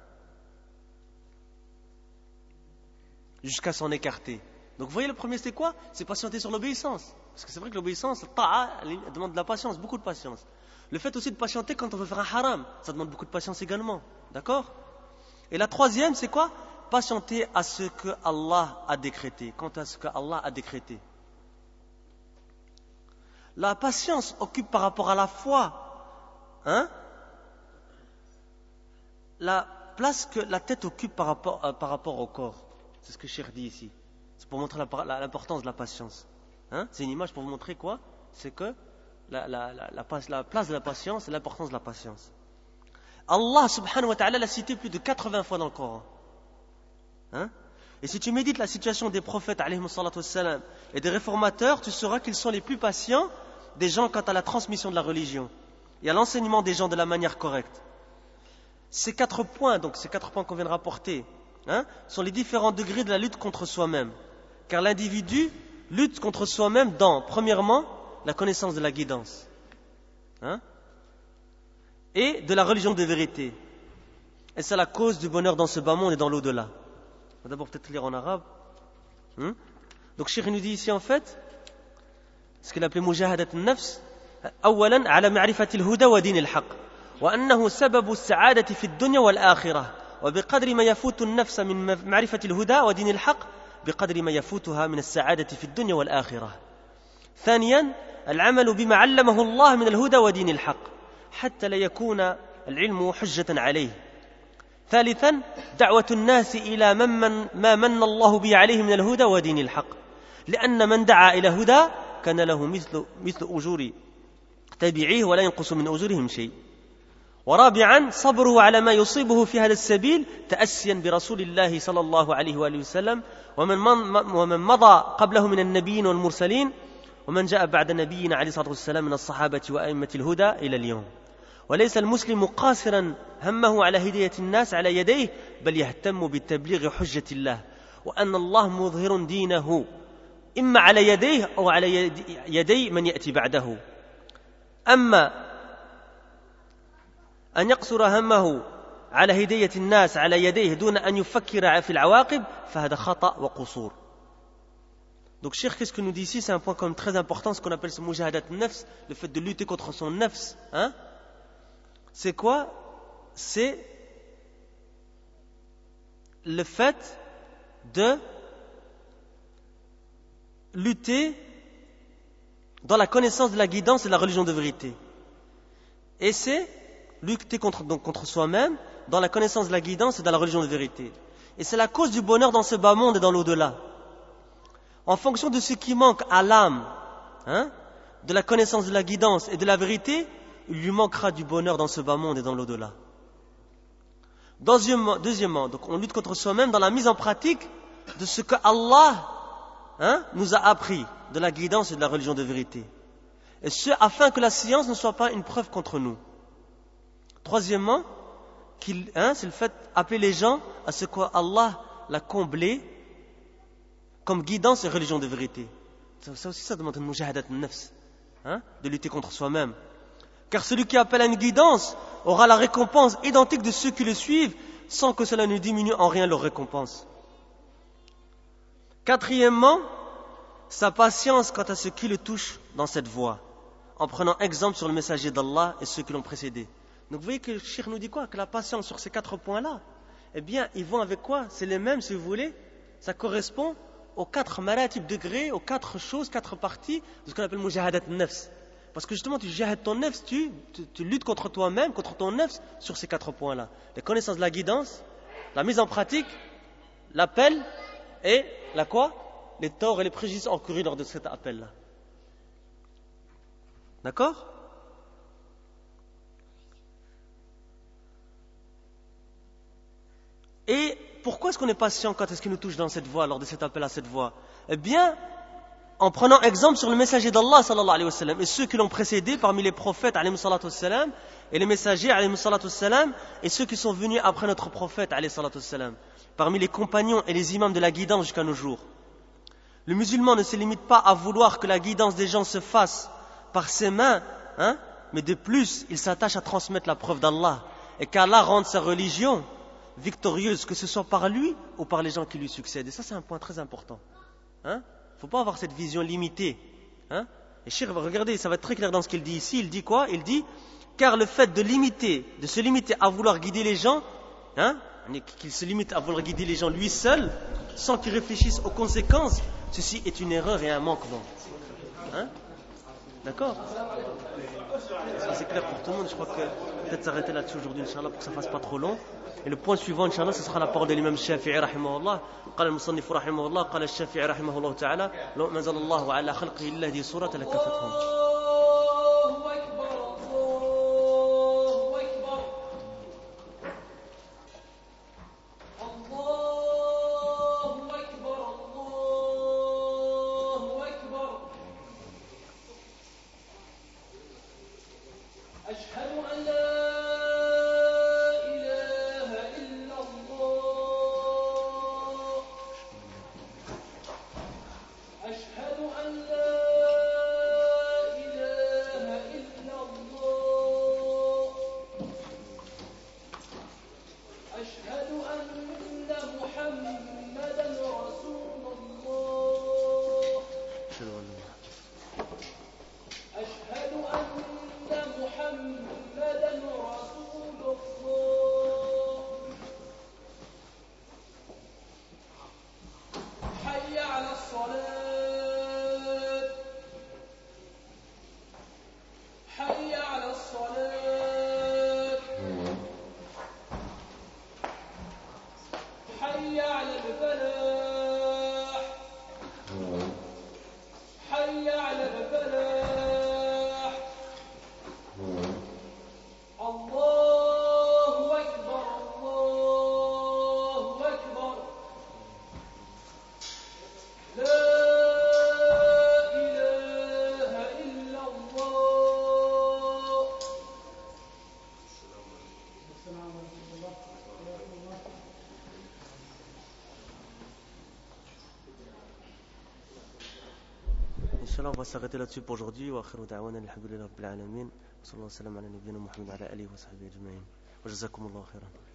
Jusqu'à s'en écarter. Donc vous voyez, le premier c'est quoi? C'est patienter sur l'obéissance. Parce que c'est vrai que l'obéissance, ta'a, elle demande de la patience, beaucoup de patience. Le fait aussi de patienter quand on veut faire un haram, ça demande beaucoup de patience également. D'accord? Et la troisième, c'est quoi? Patienter à ce que Allah a décrété, quant à ce que Allah a décrété. La patience occupe par rapport à la foi, hein, la place que la tête occupe par rapport, euh, par rapport au corps. C'est ce que Cheikh dit ici. C'est pour montrer la, la, l'importance de la patience. Hein? C'est une image pour vous montrer quoi? C'est que la, la, la, la, la place de la patience et l'importance de la patience. Allah subhanahu wa ta'ala l'a cité plus de quatre-vingts fois dans le Coran. Hein? Et si tu médites la situation des prophètes alayhimu salatu wassalam, et des réformateurs, tu sauras qu'ils sont les plus patients des gens quant à la transmission de la religion et à l'enseignement des gens de la manière correcte. Ces quatre points, donc ces quatre points qu'on vient de rapporter, hein, sont les différents degrés de la lutte contre soi-même. Car l'individu lutte contre soi-même dans, premièrement, la connaissance de la guidance, hein, et de la religion de vérité. Et c'est la cause du bonheur dans ce bas monde et dans l'au-delà. On va d'abord peut-être lire en arabe. Hein? Donc Cheikh nous dit ici en fait ce qu'il appelait mujahadat al-nafs, أولا على معرفة الهدى ودين الحق وأنه سبب السعادة في الدنيا والآخرة وبقدر ما يفوت النفس من معرفة الهدى ودين الحق بقدر ما يفوتها من السعادة في الدنيا والآخرة. ثانيا العمل بما علمه الله من الهدى ودين الحق حتى لا يكون العلم حجة عليه. ثالثا دعوة الناس إلى من من ما من الله به عليه من الهدى ودين الحق لأن من دعا إلى هدى كان له مثل مثل أجور تابعيه ولا ينقص من أجورهم شيء. ورابعا صبره على ما يصيبه في هذا السبيل تأسيا برسول الله صلى الله عليه وآله وسلم ومن ومن مضى قبله من النبيين والمرسلين ومن جاء بعد نبينا عليه الصلاة والسلام من الصحابة وأئمة الهدى إلى اليوم. وليس المسلم قاصرا همه على هداية الناس على يديه بل يهتم بتبليغ حجة الله وأن الله مظهر دينه إما على يديه أو على يدي من يأتي بعده. أما أن يقصر همه على هداية الناس على يديه دون أن يفكر في العواقب فهذا خطأ وقصور. Donc, Cheikh, qu'est-ce que nous dit ici? C'est un point quand même très important, ce qu'on appelle ce mujahadat nafs, le fait de lutter contre son nafs. Hein? C'est quoi? C'est le fait de lutter dans la connaissance de la guidance et de la religion de vérité. Et c'est lutter contre, donc, contre soi-même dans la connaissance de la guidance et de la religion de vérité. Et c'est la cause du bonheur dans ce bas monde et dans l'au-delà. En fonction de ce qui manque à l'âme, hein, de la connaissance de la guidance et de la vérité, il lui manquera du bonheur dans ce bas monde et dans l'au-delà. Deuxièmement, deuxièmement donc on lutte contre soi-même dans la mise en pratique de ce que Allah hein, nous a appris de la guidance et de la religion de vérité. Et ce, afin que la science ne soit pas une preuve contre nous. Troisièmement, qu'il, hein, c'est le fait d'appeler les gens à ce qu'Allah l'a comblé comme guidance et religion de vérité. Ça, ça aussi, ça demande une mujahadat nafs, hein, de lutter contre soi-même. Car celui qui appelle à une guidance aura la récompense identique de ceux qui le suivent sans que cela ne diminue en rien leur récompense. Quatrièmement, sa patience quant à ce qui le touche dans cette voie, en prenant exemple sur le messager d'Allah et ceux qui l'ont précédé. Donc vous voyez que le Cheikh nous dit quoi? Que la patience sur ces quatre points-là, eh bien, ils vont avec quoi? C'est les mêmes, si vous voulez. Ça correspond aux quatre maratib degrés, aux quatre choses, quatre parties de ce qu'on appelle mujahadat nafs. Parce que justement, tu jahades ton nafs, tu, tu, tu luttes contre toi-même, contre ton nafs, sur ces quatre points-là. La connaissance de la guidance, la mise en pratique, l'appel et la quoi? Les torts et les préjudices encourus lors de cet appel-là. D'accord? Et pourquoi est-ce qu'on est patient quand est-ce qu'il nous touche dans cette voie, lors de cet appel à cette voie? Eh bien, en prenant exemple sur le messager d'Allah sallallahu alayhi wa sallam et ceux qui l'ont précédé parmi les prophètes alayhi salatu wassalam et les messagers alayhi salatu wassalam et ceux qui sont venus après notre prophète alayhi salatu wassalam, parmi les compagnons et les imams de la guidance jusqu'à nos jours. Le musulman ne se limite pas à vouloir que la guidance des gens se fasse par ses mains, hein, mais de plus, il s'attache à transmettre la preuve d'Allah et qu'Allah rende sa religion victorieuse, que ce soit par lui ou par les gens qui lui succèdent. Et ça, c'est un point très important. Hein? Il ne faut pas avoir cette vision limitée. Hein? Et Cheikh, regardez, ça va être très clair dans ce qu'il dit ici. Il dit quoi? Il dit, car le fait de limiter, de se limiter à vouloir guider les gens, hein, qu'il se limite à vouloir guider les gens lui seul, sans qu'il réfléchisse aux conséquences, ceci est une erreur et un manquement. Hein? D'accord? Ça, c'est clair pour tout le monde. Je crois que peut-être s'arrêter là-dessus aujourd'hui, Inch'Allah, pour que ça ne fasse pas trop long. Et le point suivant, Inch'Allah, ce sera la parole de l'imam Shafi'i, rahimahullah. قال المصنف رحمه الله قال الشافعي رحمه الله تعالى لو نزل الله على خلقه إلا هذه سورة لكفتهم. Inch'Allah, on va s'arrêter là-dessus pour aujourd'hui. Wa akhiru da'wana alhamdulillahi rabbil alamin. Sallallahu alayhi wa sallam ala nabiyyina Muhammad wa ala alihi wa sahbihi ajma'in. Wa jazakumullahu khairan.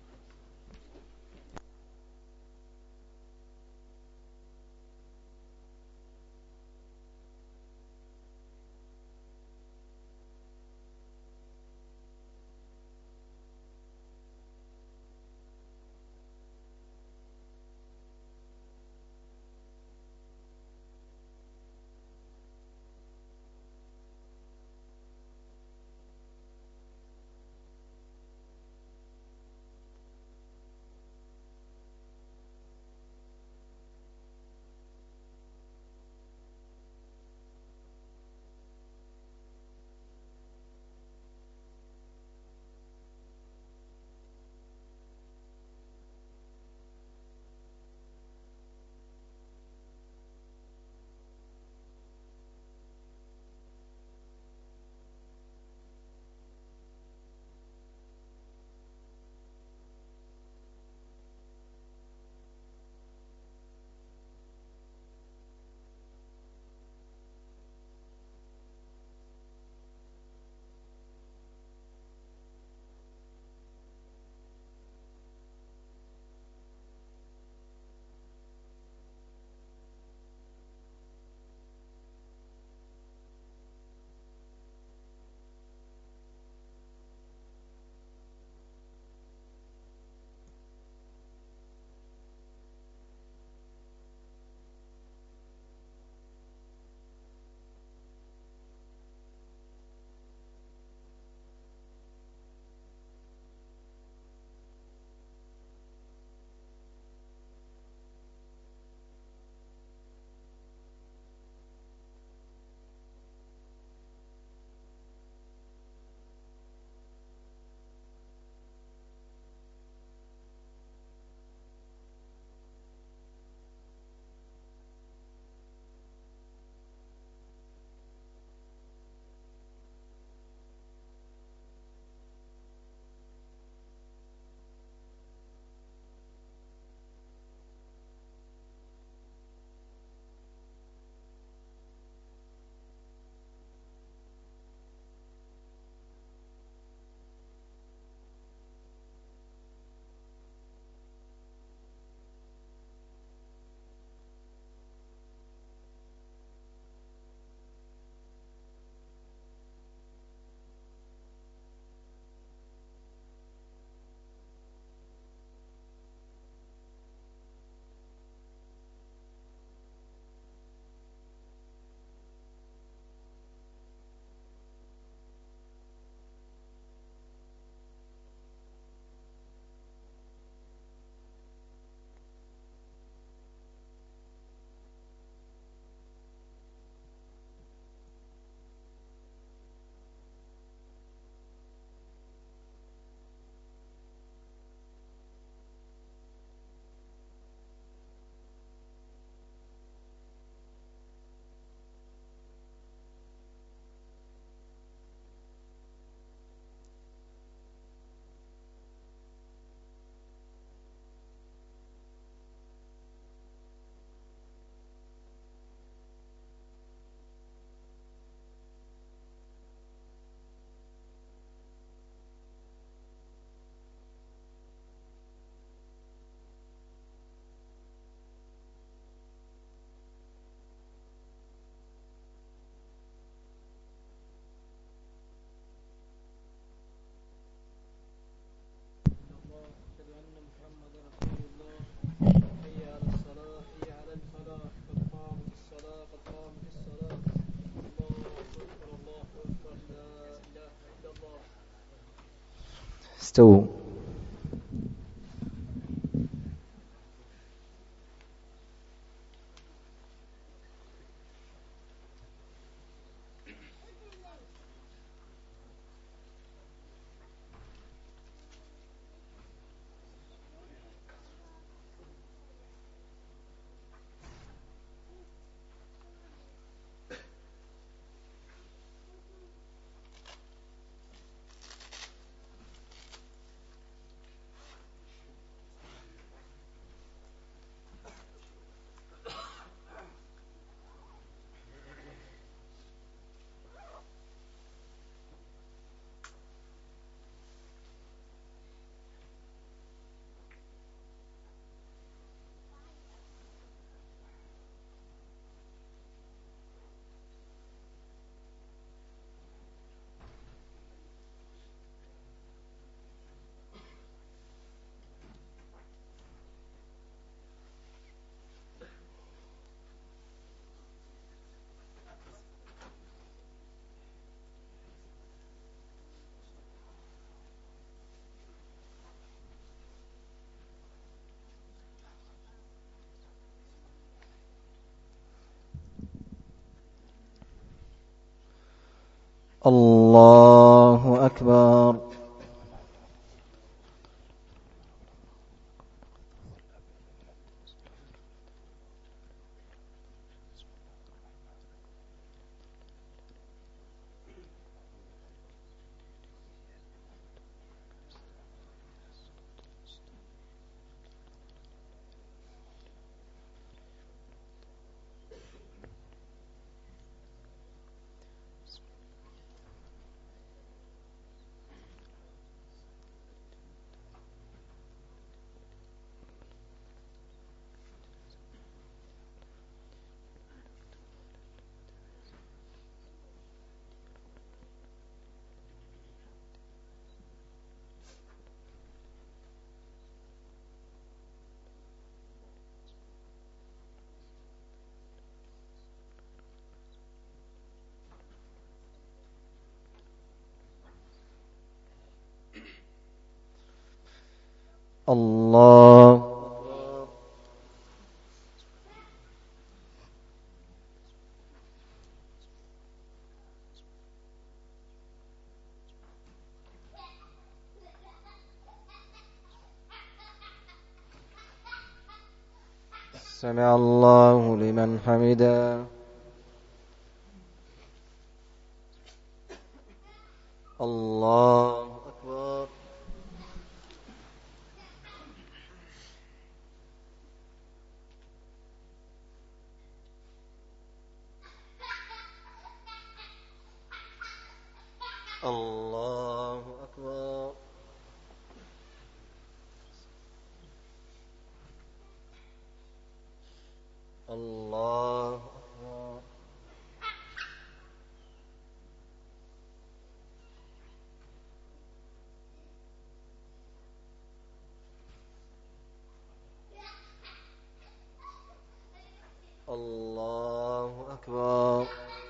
استووا. الله أكبر. الله. سمع الله لمن حمده. الله أكبر. الله أكبر. الله أكبر. الله أكبر.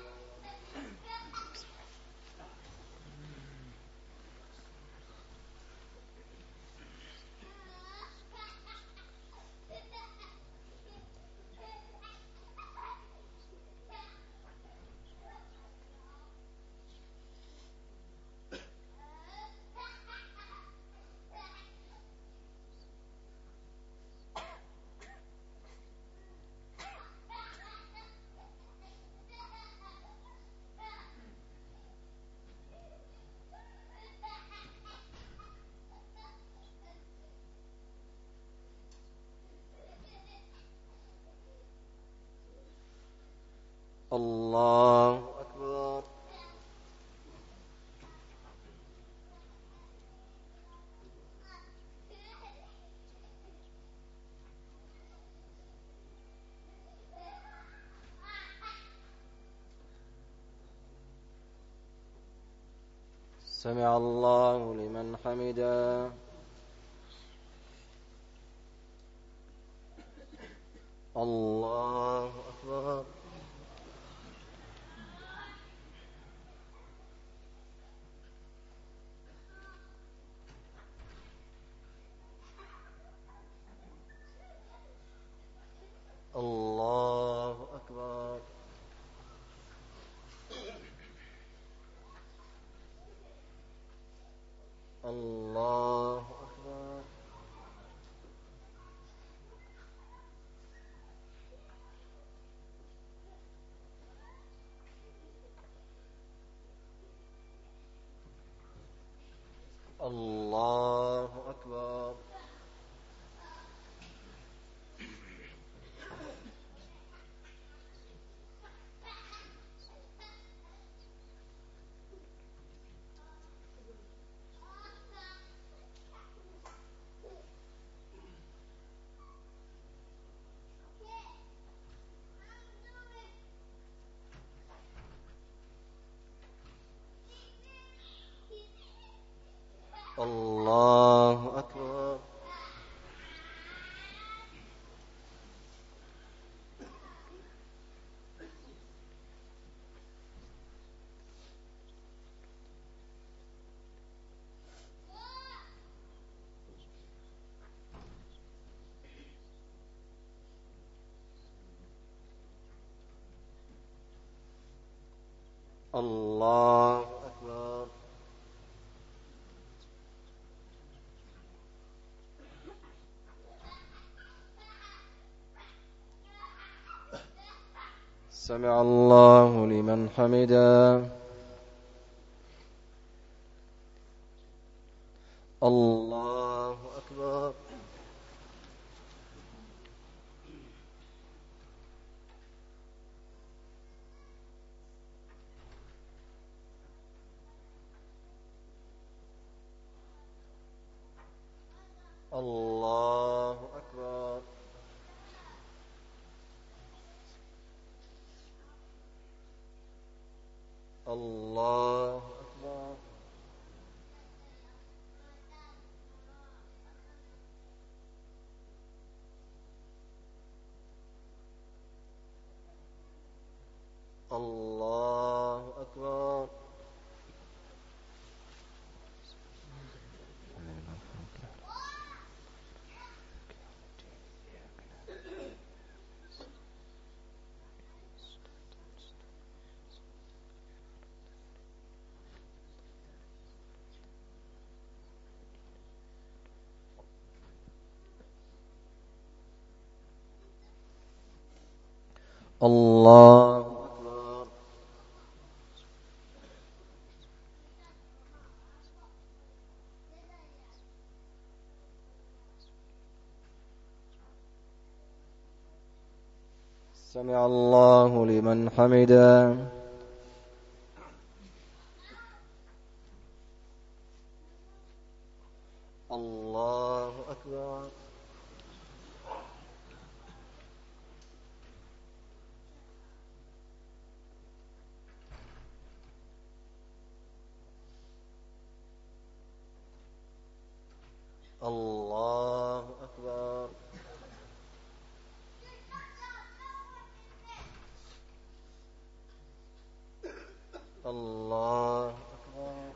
الله أكبر. سمع الله لمن حمده. الله أكبر. الله أكبر. الله أكبر. الله أكبر. الله أكبر. الله سمع الله لمن حمده. الله أكبر. الله أكبر. الله أكبر. الله أكبر. الله أكبر. سمع الله لمن حمده. الله أكبر. الله أكبر. الله أكبر.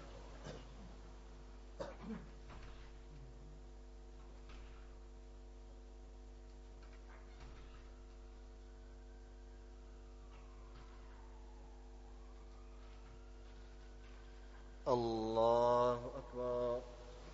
الله أكبر.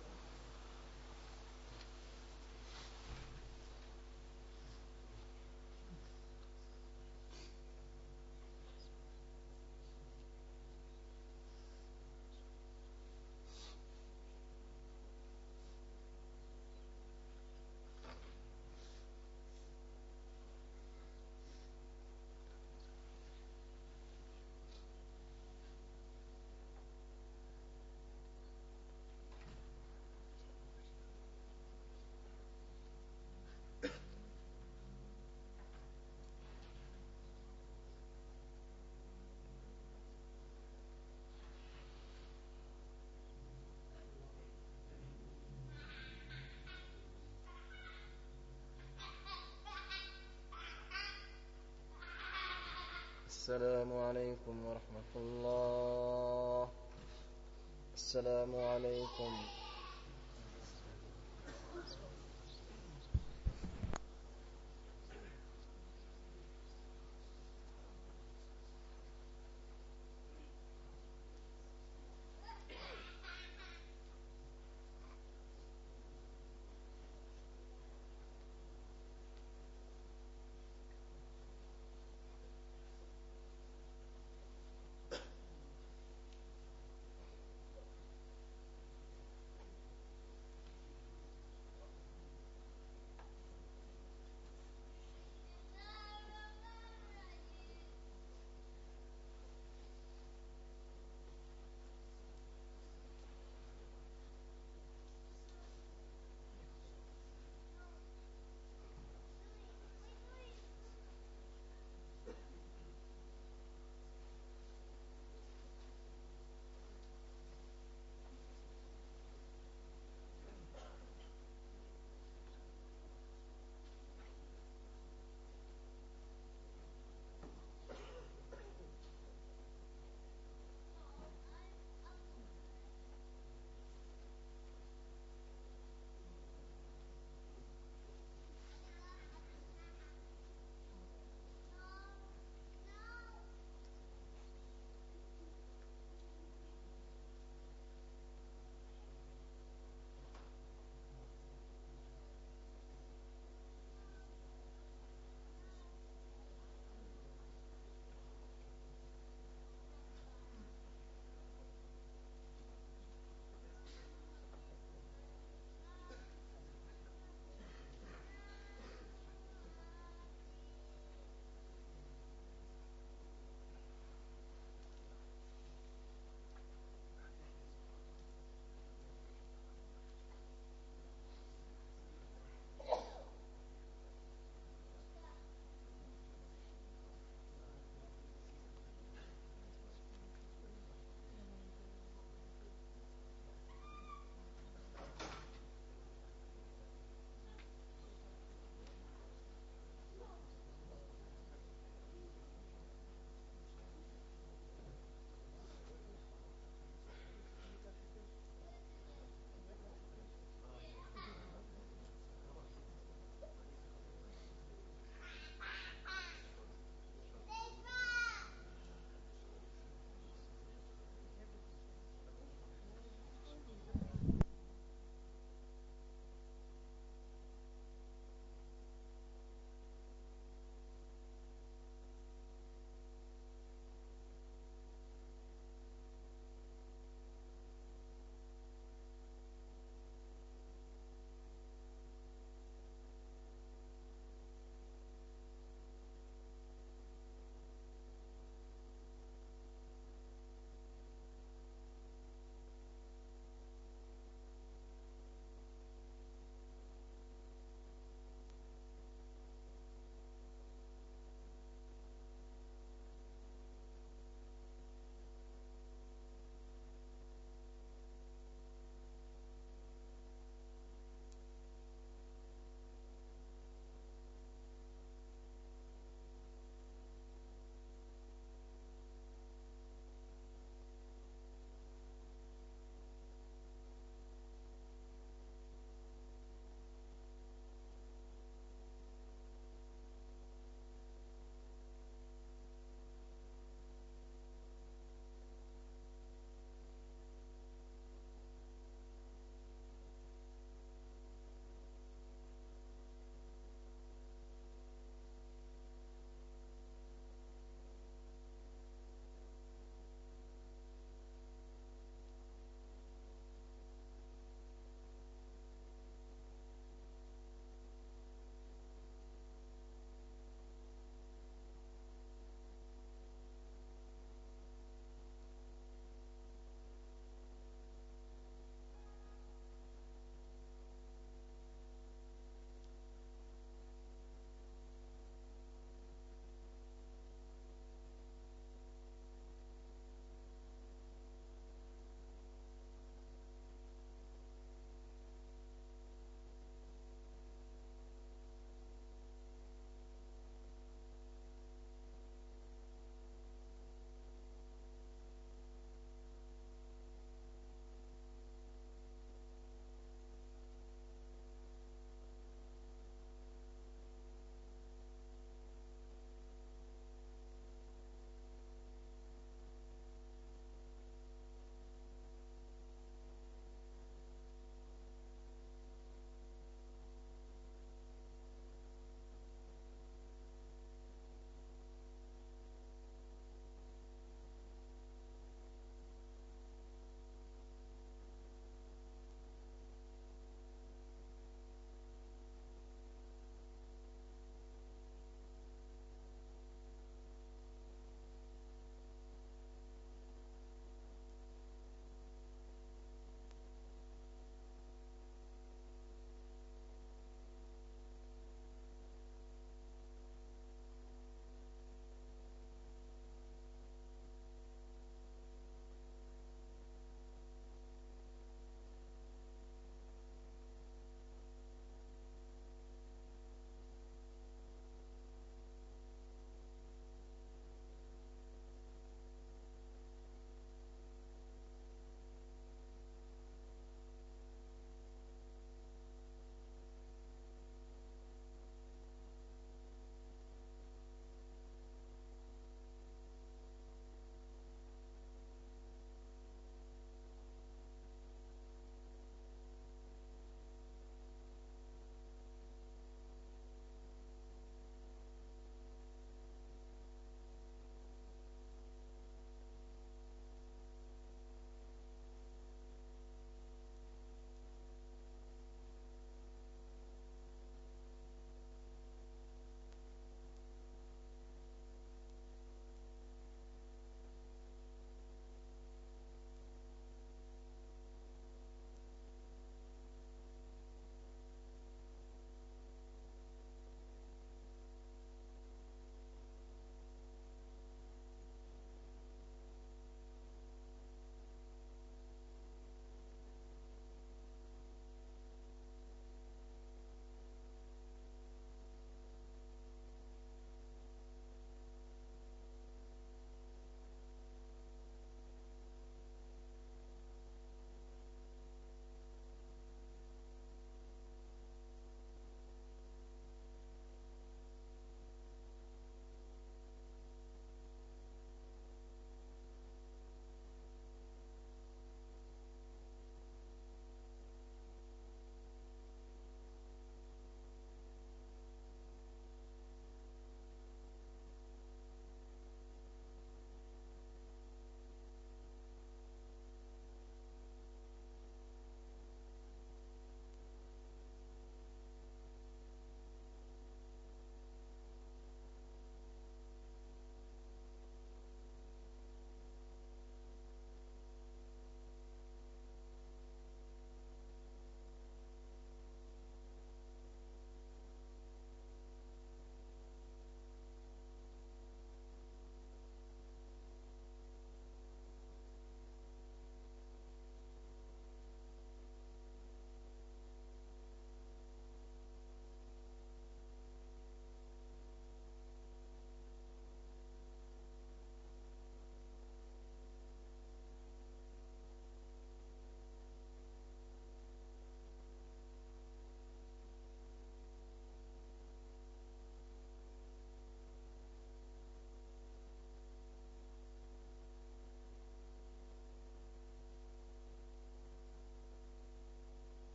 السلام عليكم ورحمة الله. السلام عليكم.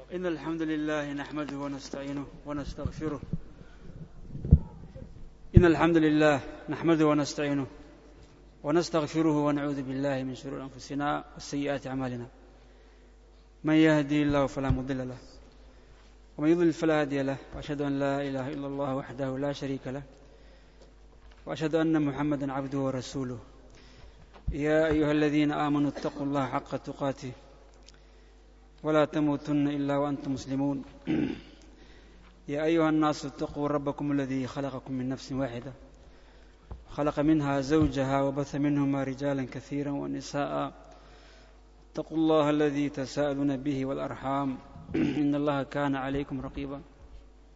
إن الحمد لله نحمده ونستعينه ونستغفره إن الحمد لله نحمده ونستعينه ونستغفره ونعوذ بالله من شرور أنفسنا وسيئات أعمالنا من يهدي الله فلا مضل له ومن يضلل فلا هادي له وأشهد أن لا إله إلا الله وحده لا شريك له وأشهد أن محمدا عبده ورسوله يا أيها الذين آمنوا اتقوا الله حق تقاته ولا تموتن إلا وأنتم مسلمون يا أيها الناس اتقوا ربكم الذي خلقكم من نفس واحدة خلق منها زوجها وبث منهما رجالا كثيرا ونساء اتقوا الله الذي تساءلون به والأرحام إن الله كان عليكم رقيبا